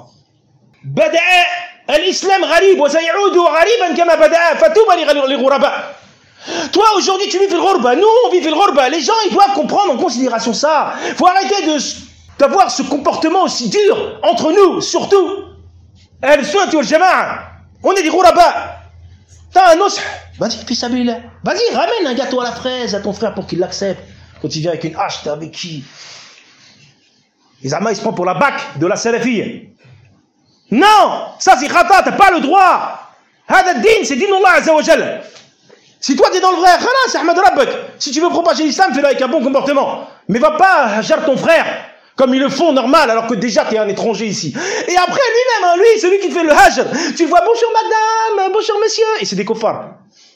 Bada'a al-islam gharib, wa say'udu ghariban kama bada'a, fatouba li ghuraba. Toi, aujourd'hui, tu vis le ghurba. Nous, on vit le ghurba. Les gens, ils doivent comprendre en considération ça. Faut arrêter de, d'avoir ce comportement aussi dur entre nous, surtout. Al-Sunnati wal Jama'a. On est des ghuraba. T'as un os. Vas-y, fils Abdullah. Vas-y, ramène un gâteau à la fraise à ton frère pour qu'il l'accepte. Quand il vient avec une hache, t'es avec qui? Les Zama, ils se prennent pour la bac de la salafiyya. Non! Ça, c'est khata, t'as pas le droit. Hada din, c'est din Allah Azza wa Jalla. Si toi t'es dans le vrai, c'est Ahmad Rabbek. Si tu veux propager l'islam, fais-le avec un bon comportement. Mais va pas gérer ton frère comme ils le font normal, alors que déjà t'es un étranger ici. Et après lui-même, hein, lui, celui qui te fait le hajr, tu le vois, bonjour madame, bonjour monsieur, et c'est des kofars.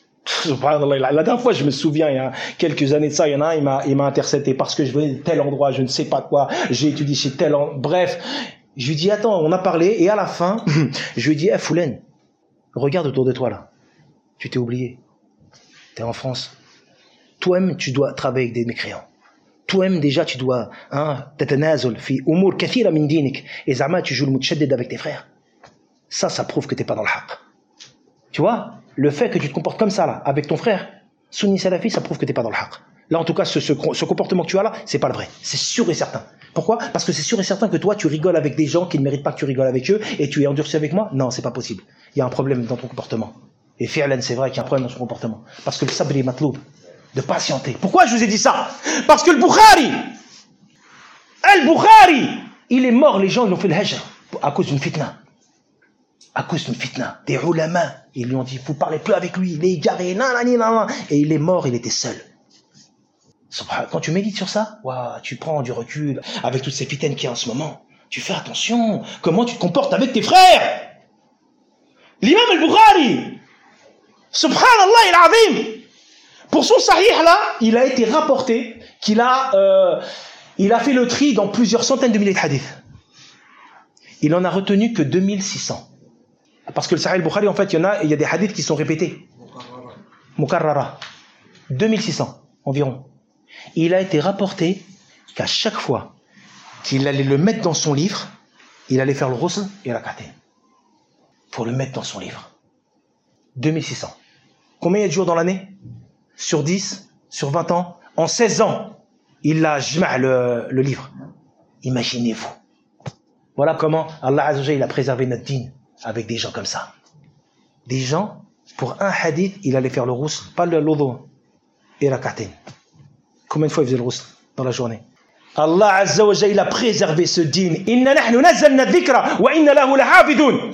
La dernière fois, je me souviens, il y a quelques années de ça, il y en a un, il m'a, il m'a intercepté parce que je venais de tel endroit, je ne sais pas quoi, j'ai étudié chez tel endroit, bref. Je lui dis, attends, on a parlé, et à la fin, je lui dis, eh, Foulen, regarde autour de toi là, tu t'es oublié. T'es en France. Toi-même, tu dois travailler avec des mécréants. Toi-même, déjà, tu dois, hein, tatanazul fi umur kathira min dinik. Et zama, tu joues le mutchaddid avec tes frères. Ça, ça prouve que t'es pas dans le haqq. Tu vois, le fait que tu te comportes comme ça, là, avec ton frère, sunni salafi, ça prouve que t'es pas dans le haqq. Là, en tout cas, ce, ce, ce comportement que tu as là, c'est pas le vrai. C'est sûr et certain. Pourquoi? Parce que c'est sûr et certain que toi, tu rigoles avec des gens qui ne méritent pas que tu rigoles avec eux, et tu es endurci avec moi? Non, c'est pas possible. Il y a un problème dans ton comportement. Et fi'lan, c'est vrai qu'il y a un problème dans son comportement. Parce que le sabri matloub, de patienter. Pourquoi je vous ai dit ça? Parce que le Bukhari, Al-Bukhari, il est mort, les gens ils l'ont fait le hajr à cause d'une fitna. À cause d'une fitna. Des ulama, ils lui ont dit, vous parlez plus avec lui, il est égaré, nanani, nanana. Et il est mort, il était seul. Quand tu médites sur ça, wow, tu prends du recul avec toutes ces fitaines qu'il y a en ce moment. Tu fais attention, comment tu te comportes avec tes frères. L'imam Al-Bukhari, subhanallah il azim, pour son sahih là, il a été rapporté qu'il a, euh, Il a fait le tri dans plusieurs centaines de milliers de hadiths. Il en a retenu que deux mille six cents. Parce que le Sahih al-Bukhari, en fait, il y en a, il y a des hadiths qui sont répétés. Mukarrara. deux mille six cents environ. Il a été rapporté qu'à chaque fois qu'il allait le mettre dans son livre, il allait faire le ghusl et rakatain. Pour le mettre dans son livre. deux mille six cents. Combien il y a de jours dans l'année? Sur dix? Sur vingt ans? En seize ans, il a jma' le, le livre. Imaginez-vous. Voilà comment Allah Azza wa Jalla, il a préservé notre dîn avec des gens comme ça. Des gens, pour un hadith, il allait faire le ghusl, pas le l'udhu, et rakatain. Combien de fois il faisait le ghusl dans la journée? Allah Azza wa Jalla, il a préservé ce dîn. Inna nahnu nazzalna dhikra wa inna lahu lahafidun.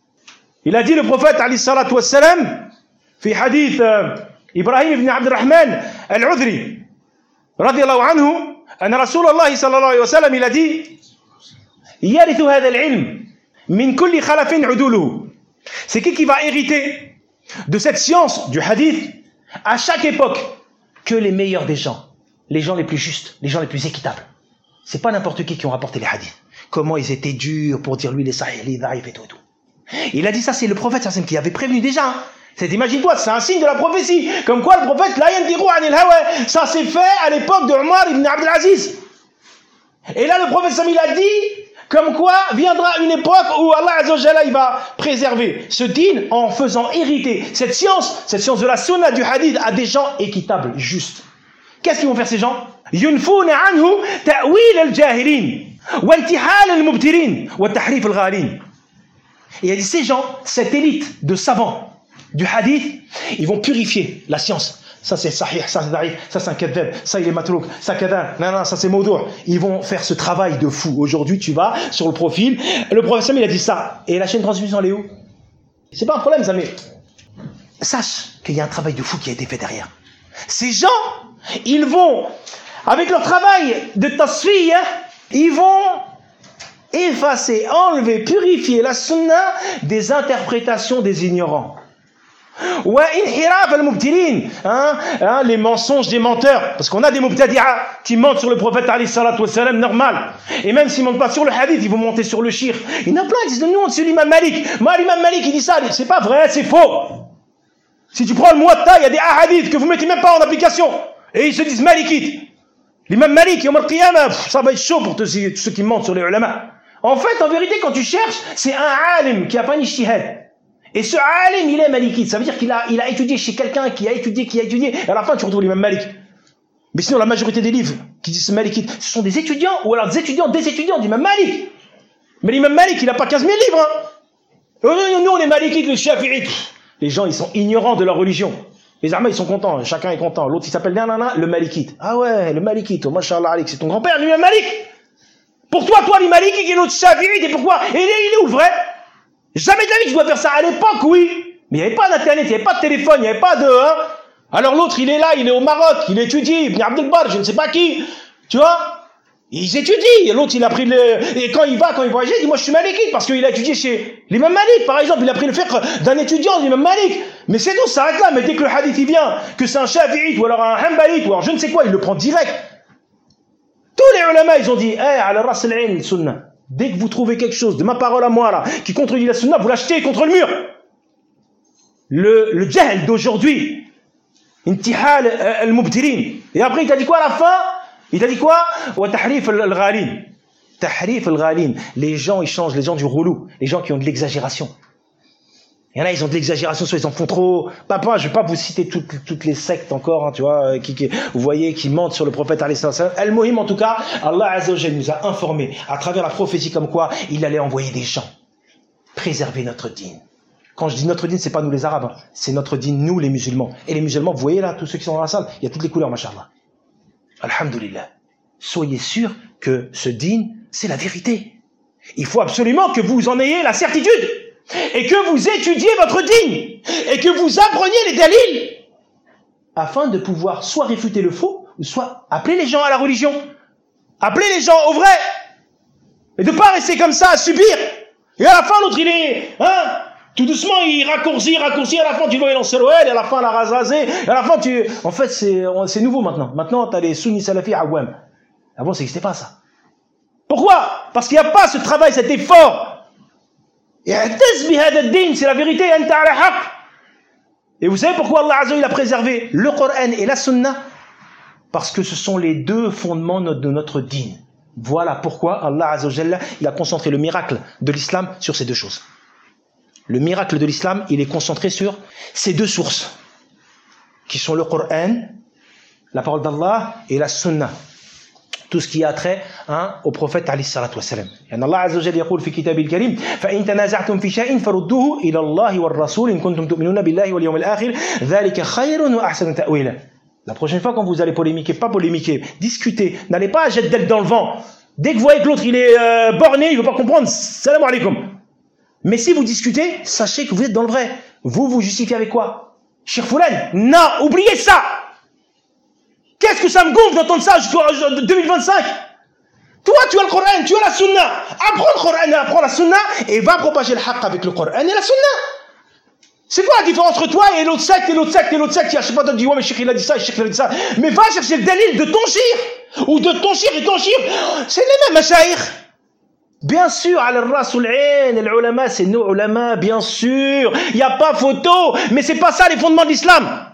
Il a dit le prophète alayhi salatu wassalam, fi hadith euh, Ibrahim ibn Abd al-Rahman al-Udhri, radiyallahu anhu, anna Rasulullah sallallahu alayhi wa sallam, il a dit, yarithu hadha al-ilm min kulli khalafin uduluhu. C'est qui qui va hériter de cette science du hadith à chaque époque? Que les meilleurs des gens, les gens les plus justes, les gens les plus équitables. C'est pas n'importe qui qui ont rapporté les hadiths. Comment ils étaient durs pour dire lui les sahih, les dhaif et tout et tout. Il a dit ça, c'est le prophète qui avait prévenu déjà. Hein. C'est, imagine-toi, c'est un signe de la prophétie. Comme quoi le prophète, la yantiqu anil hawa, ça s'est fait à l'époque de Omar ibn Abd al-Aziz. Et là, le prophète il a dit, comme quoi viendra une époque où Allah Azza wa Jalla, il va préserver ce dîn en faisant hériter cette science, cette science de la sunna du hadith à des gens équitables, justes. Qu'est-ce qu'ils vont faire ces gens? Yunfuna anhu ta'wil al-jahilin, wa intihal al-mubtirin, wa tahrif al-ghalin. Et il a dit, ces gens, cette élite de savants du hadith, ils vont purifier la science. Ça c'est sahih, ça c'est daif, ça c'est un kadhab, ça il est matrouk, ça kada, non, non, ça c'est mawdou'. Ils vont faire ce travail de fou. Aujourd'hui, tu vas sur le profil, le professeur il a dit ça. Et la chaîne de transmission, elle est où? C'est pas un problème, ça, mais sache qu'il y a un travail de fou qui a été fait derrière. Ces gens, ils vont, avec leur travail de tasfiyah, ils vont effacer, enlever, purifier la sunna des interprétations des ignorants. Wa inhiraf al-mubtilin, hein, hein, les mensonges des menteurs, parce qu'on a des mubtadi'a qui mentent sur le prophète alayhi salatu wassalam, normal, et même s'ils mentent pas sur le hadith, ils vont monter sur le shirk. Il y en a plein qui disent nous c'est l'imam Malik, moi l'imam Malik il dit ça, c'est pas vrai, c'est faux. Si tu prends le Muwatta, il y a des hadiths que vous mettez même pas en application, et ils se disent malikites. L'imam Malik, yawm al-qiyamah, ça va être chaud pour tous ceux qui mentent sur les ulama. En fait, en vérité, quand tu cherches, c'est un alim qui a pas un ijtihad. Et ce alim, il est malikite. Ça veut dire qu'il a, il a étudié chez quelqu'un qui a étudié, qui a étudié. Et à la fin, tu retrouves l'imam Malik. Mais sinon, la majorité des livres qui disent malikite, ce sont des étudiants, ou alors des étudiants, des étudiants d'imam Malik. Mais l'imam Malik, il a pas quinze mille livres, hein. Nous, on est malikites, les shafi'ites. Les gens, ils sont ignorants de leur religion. Les armées, ils sont contents. Chacun est content. L'autre, il s'appelle nanana, le malikite. Ah ouais, le malikite. Oh, mashallah alik, c'est ton grand-père, l'imam Malik. Pour toi, toi, les malikites et l'autre shafi'ites, et pourquoi? Et il est, il est où le vrai? Jamais de la vie tu dois faire ça. À l'époque, oui. Mais il n'y avait pas d'internet, il n'y avait pas de téléphone, il n'y avait pas de... Hein. Alors l'autre, il est là, il est au Maroc, il étudie, Ibn Abd al-Bar, je ne sais pas qui. Tu vois? Ils étudient. Et l'autre, il a pris le... Et quand il va, quand il voyage, il dit, moi je suis malikite, parce qu'il a étudié chez l'imam Malik, par exemple. Il a pris le fiqh d'un étudiant de l'imam Malik. Mais c'est tout, ça s'arrête là. Mais dès que le hadith, il vient, que c'est un shafi'ite, ou alors un hanbalite, ou alors je ne sais quoi, il le prend direct. Tous les ulama, ils ont dit, eh, ala ras al-'ain, sunnah. Dès que vous trouvez quelque chose, de ma parole à moi, là, qui contredit la sunna, vous l'achetez contre le mur. Le, le jahl d'aujourd'hui, intihal al-mubtirin. Et après, il t'a dit quoi à la fin? Il t'a dit quoi? Wa tahrif al-ghalin. Tahrif al-ghalin. Les gens, ils changent, les gens du roulou, les gens qui ont de l'exagération. Il y en a, ils ont de l'exagération, soit ils en font trop. Papa, je vais pas vous citer toutes, toutes les sectes encore, hein, tu vois, qui, qui, vous voyez, qui mentent sur le prophète alayhi salam. Al-Muhim, en tout cas, Allah Azza wa Jalla nous a informés à travers la prophétie comme quoi il allait envoyer des gens préserver notre dîn. Quand je dis notre dîn, c'est pas nous les Arabes, hein, c'est notre dîn, nous les musulmans. Et les musulmans, vous voyez là, tous ceux qui sont dans la salle, il y a toutes les couleurs, mashallah. Alhamdulillah. Soyez sûrs que ce dîn, c'est la vérité. Il faut absolument que vous en ayez la certitude. Et que vous étudiez votre dîn, et que vous appreniez les dalils, afin de pouvoir soit réfuter le faux, ou soit appeler les gens à la religion, appeler les gens au vrai, et de pas rester comme ça à subir. Et à la fin, l'autre il est, hein, tout doucement il raccourcit, raccourcit, à la fin tu vois il en serouel, et à la fin la rasé, et à la fin tu, en fait c'est, c'est nouveau maintenant. Maintenant t'as les sunnis salafis awam. Avant, ça n'existait pas, ça. Pourquoi? Parce qu'il n'y a pas ce travail, cet effort. C'est la vérité. Et vous savez pourquoi Allah Azza wa Jalla a préservé le Coran et la Sunna? Parce que ce sont les deux fondements de notre dîn. Voilà pourquoi Allah Azza wa Jalla, il a concentré le miracle de l'islam sur ces deux choses. Le miracle de l'islam, il est concentré sur ces deux sources, qui sont le Coran, la parole d'Allah, et la Sunna. Tout ce qui a trait hein, au prophète alayhi salatu wa salam. Et Allah Azza wa Jalla يقول في كتابه الكريم فإن تنازعتم في شيء فردوه إلى الله والرسول إن كنتم تؤمنون بالله واليوم الآخر ذلك خير وأحسن تأويلا. La prochaine fois quand vous allez polémiquer, pas polémiquer, discuter, n'allez pas jeter d'elle dans le vent. Dès que vous voyez que l'autre il est euh, borné, il ne veut pas comprendre, salam alaikum. Mais si vous discutez, sachez que vous êtes dans le vrai. Vous vous justifiez avec quoi? Cheikh Foulan? Non, oubliez ça. Qu'est-ce que ça me gonfle d'entendre ça jusqu'en deux mille vingt-cinq? Toi, tu as le Coran, tu as la Sunna. Apprends le Coran et apprends la Sunna et va propager le haqq avec le Coran et la Sunna. C'est quoi la différence entre toi et l'autre secte et l'autre secte et l'autre secte? Je sais pas, tu dis, ouais, mais Cheikh il a dit ça, Cheikh il a dit ça. Mais va chercher le dalil de ton shir. Ou de ton shir et ton shir. C'est les mêmes mashaïr. Bien sûr, al-rasul ayn, les ulama, c'est nos ulama, bien sûr. Il n'y a pas photo. Mais c'est pas ça les fondements de l'islam.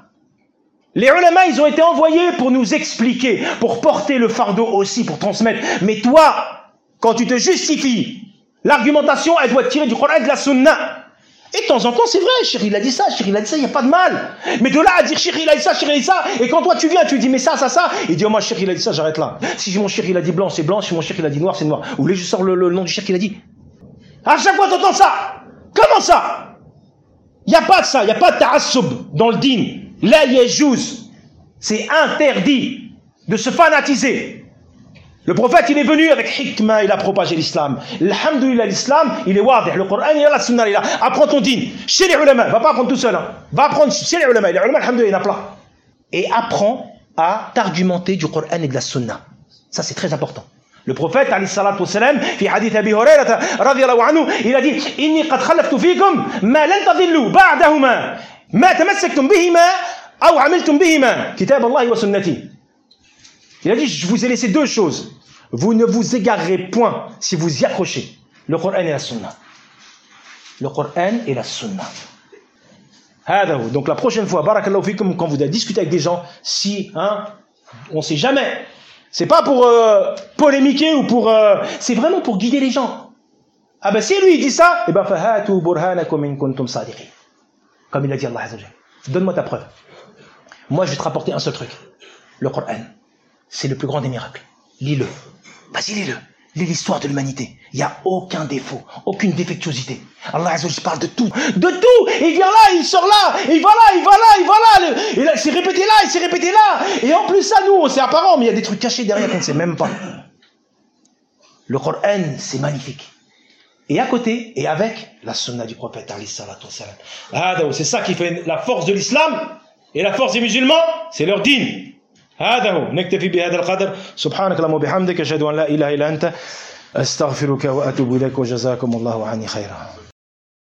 Les ulama, ils ont été envoyés pour nous expliquer, pour porter le fardeau aussi, pour transmettre. Mais toi, quand tu te justifies, l'argumentation, elle doit tirer du Coran et de la Sunna. Et de temps en temps, c'est vrai, Cheikh il a dit ça, Cheikh il a dit ça, il n'y a pas de mal. Mais de là à dire Cheikh il a dit ça, Cheikh il a dit ça, et quand toi tu viens, tu dis mais ça, ça, ça, il dit oh moi Cheikh il a dit ça, j'arrête là. Si mon Cheikh il a dit blanc, c'est blanc, si mon Cheikh il a dit noir, c'est noir. Vous voulez que je sors le, le nom du Cheikh il a dit? À chaque fois t'entends ça. Comment ça? Il n'y a pas de ça, il n'y a pas de ta'assoub dans le dîn. La yajouz, c'est interdit de se fanatiser. Le prophète, il est venu avec hikmah, il a propagé l'islam. Alhamdulillah, l'islam, il est wadih. Le Coran, il est là, la sunna, il est là. Apprends ton dîn. Chez les ulama, va pas apprendre tout seul. Hein. Va apprendre chez les ulama. Les ulama, alhamdulillah, il y en a plein. Et apprends à t'argumenter du Coran et de la sunna. Ça, c'est très important. Le prophète, alayhi salatu wassalam, fi hadith Abi Hurayrata, radiyallahu anhu, il a dit, inni qad khalaftu fikum, ma lan tadillu, ba'dahuma. ما تمسكتم بهما أو عملتم بهما كتاب الله وسنتي. Il a dit, je vous ai laissé deux choses. Vous ne vous égarerez point si vous y accrochez. Le Coran et la Sunna. Le Coran et la Sunna. Donc la prochaine fois, barakallahu fikum, quand vous allez discuter avec des gens, si, hein, on ne sait jamais. C'est pas pour euh, polémiquer ou pour... Euh, c'est vraiment pour guider les gens. Ah ben si lui il dit ça, eh ben fahatu burhanakum in kuntum sadiqin. Comme il a dit Allah Azza wa Jalla. Donne-moi ta preuve. Moi, je vais te rapporter un seul truc. Le Coran. C'est le plus grand des miracles. Lis-le. Vas-y, lis-le. Lis l'histoire de l'humanité. Il n'y a aucun défaut, aucune défectuosité. Allah Azza wa Jalla parle de tout. De tout. Il vient là, il sort là, il va là, il va là, il va là. Et là, il s'est répété là, il s'est répété là. Et en plus, ça, nous, c'est apparent, mais il y a des trucs cachés derrière qu'on ne sait même pas. Le Coran, c'est magnifique. Et à côté, et avec la sunna du prophète, alayhi salatu wassalam. Ah, c'est ça qui fait la force de l'islam et la force des musulmans, c'est leur dîn. هذا هو نكتفي بهذا القدر سبحانك اللهم وبحمدك أشهد أن لا إله إلا أنت أستغفرك وأتوب إليك وجزاكم الله عني خيرا.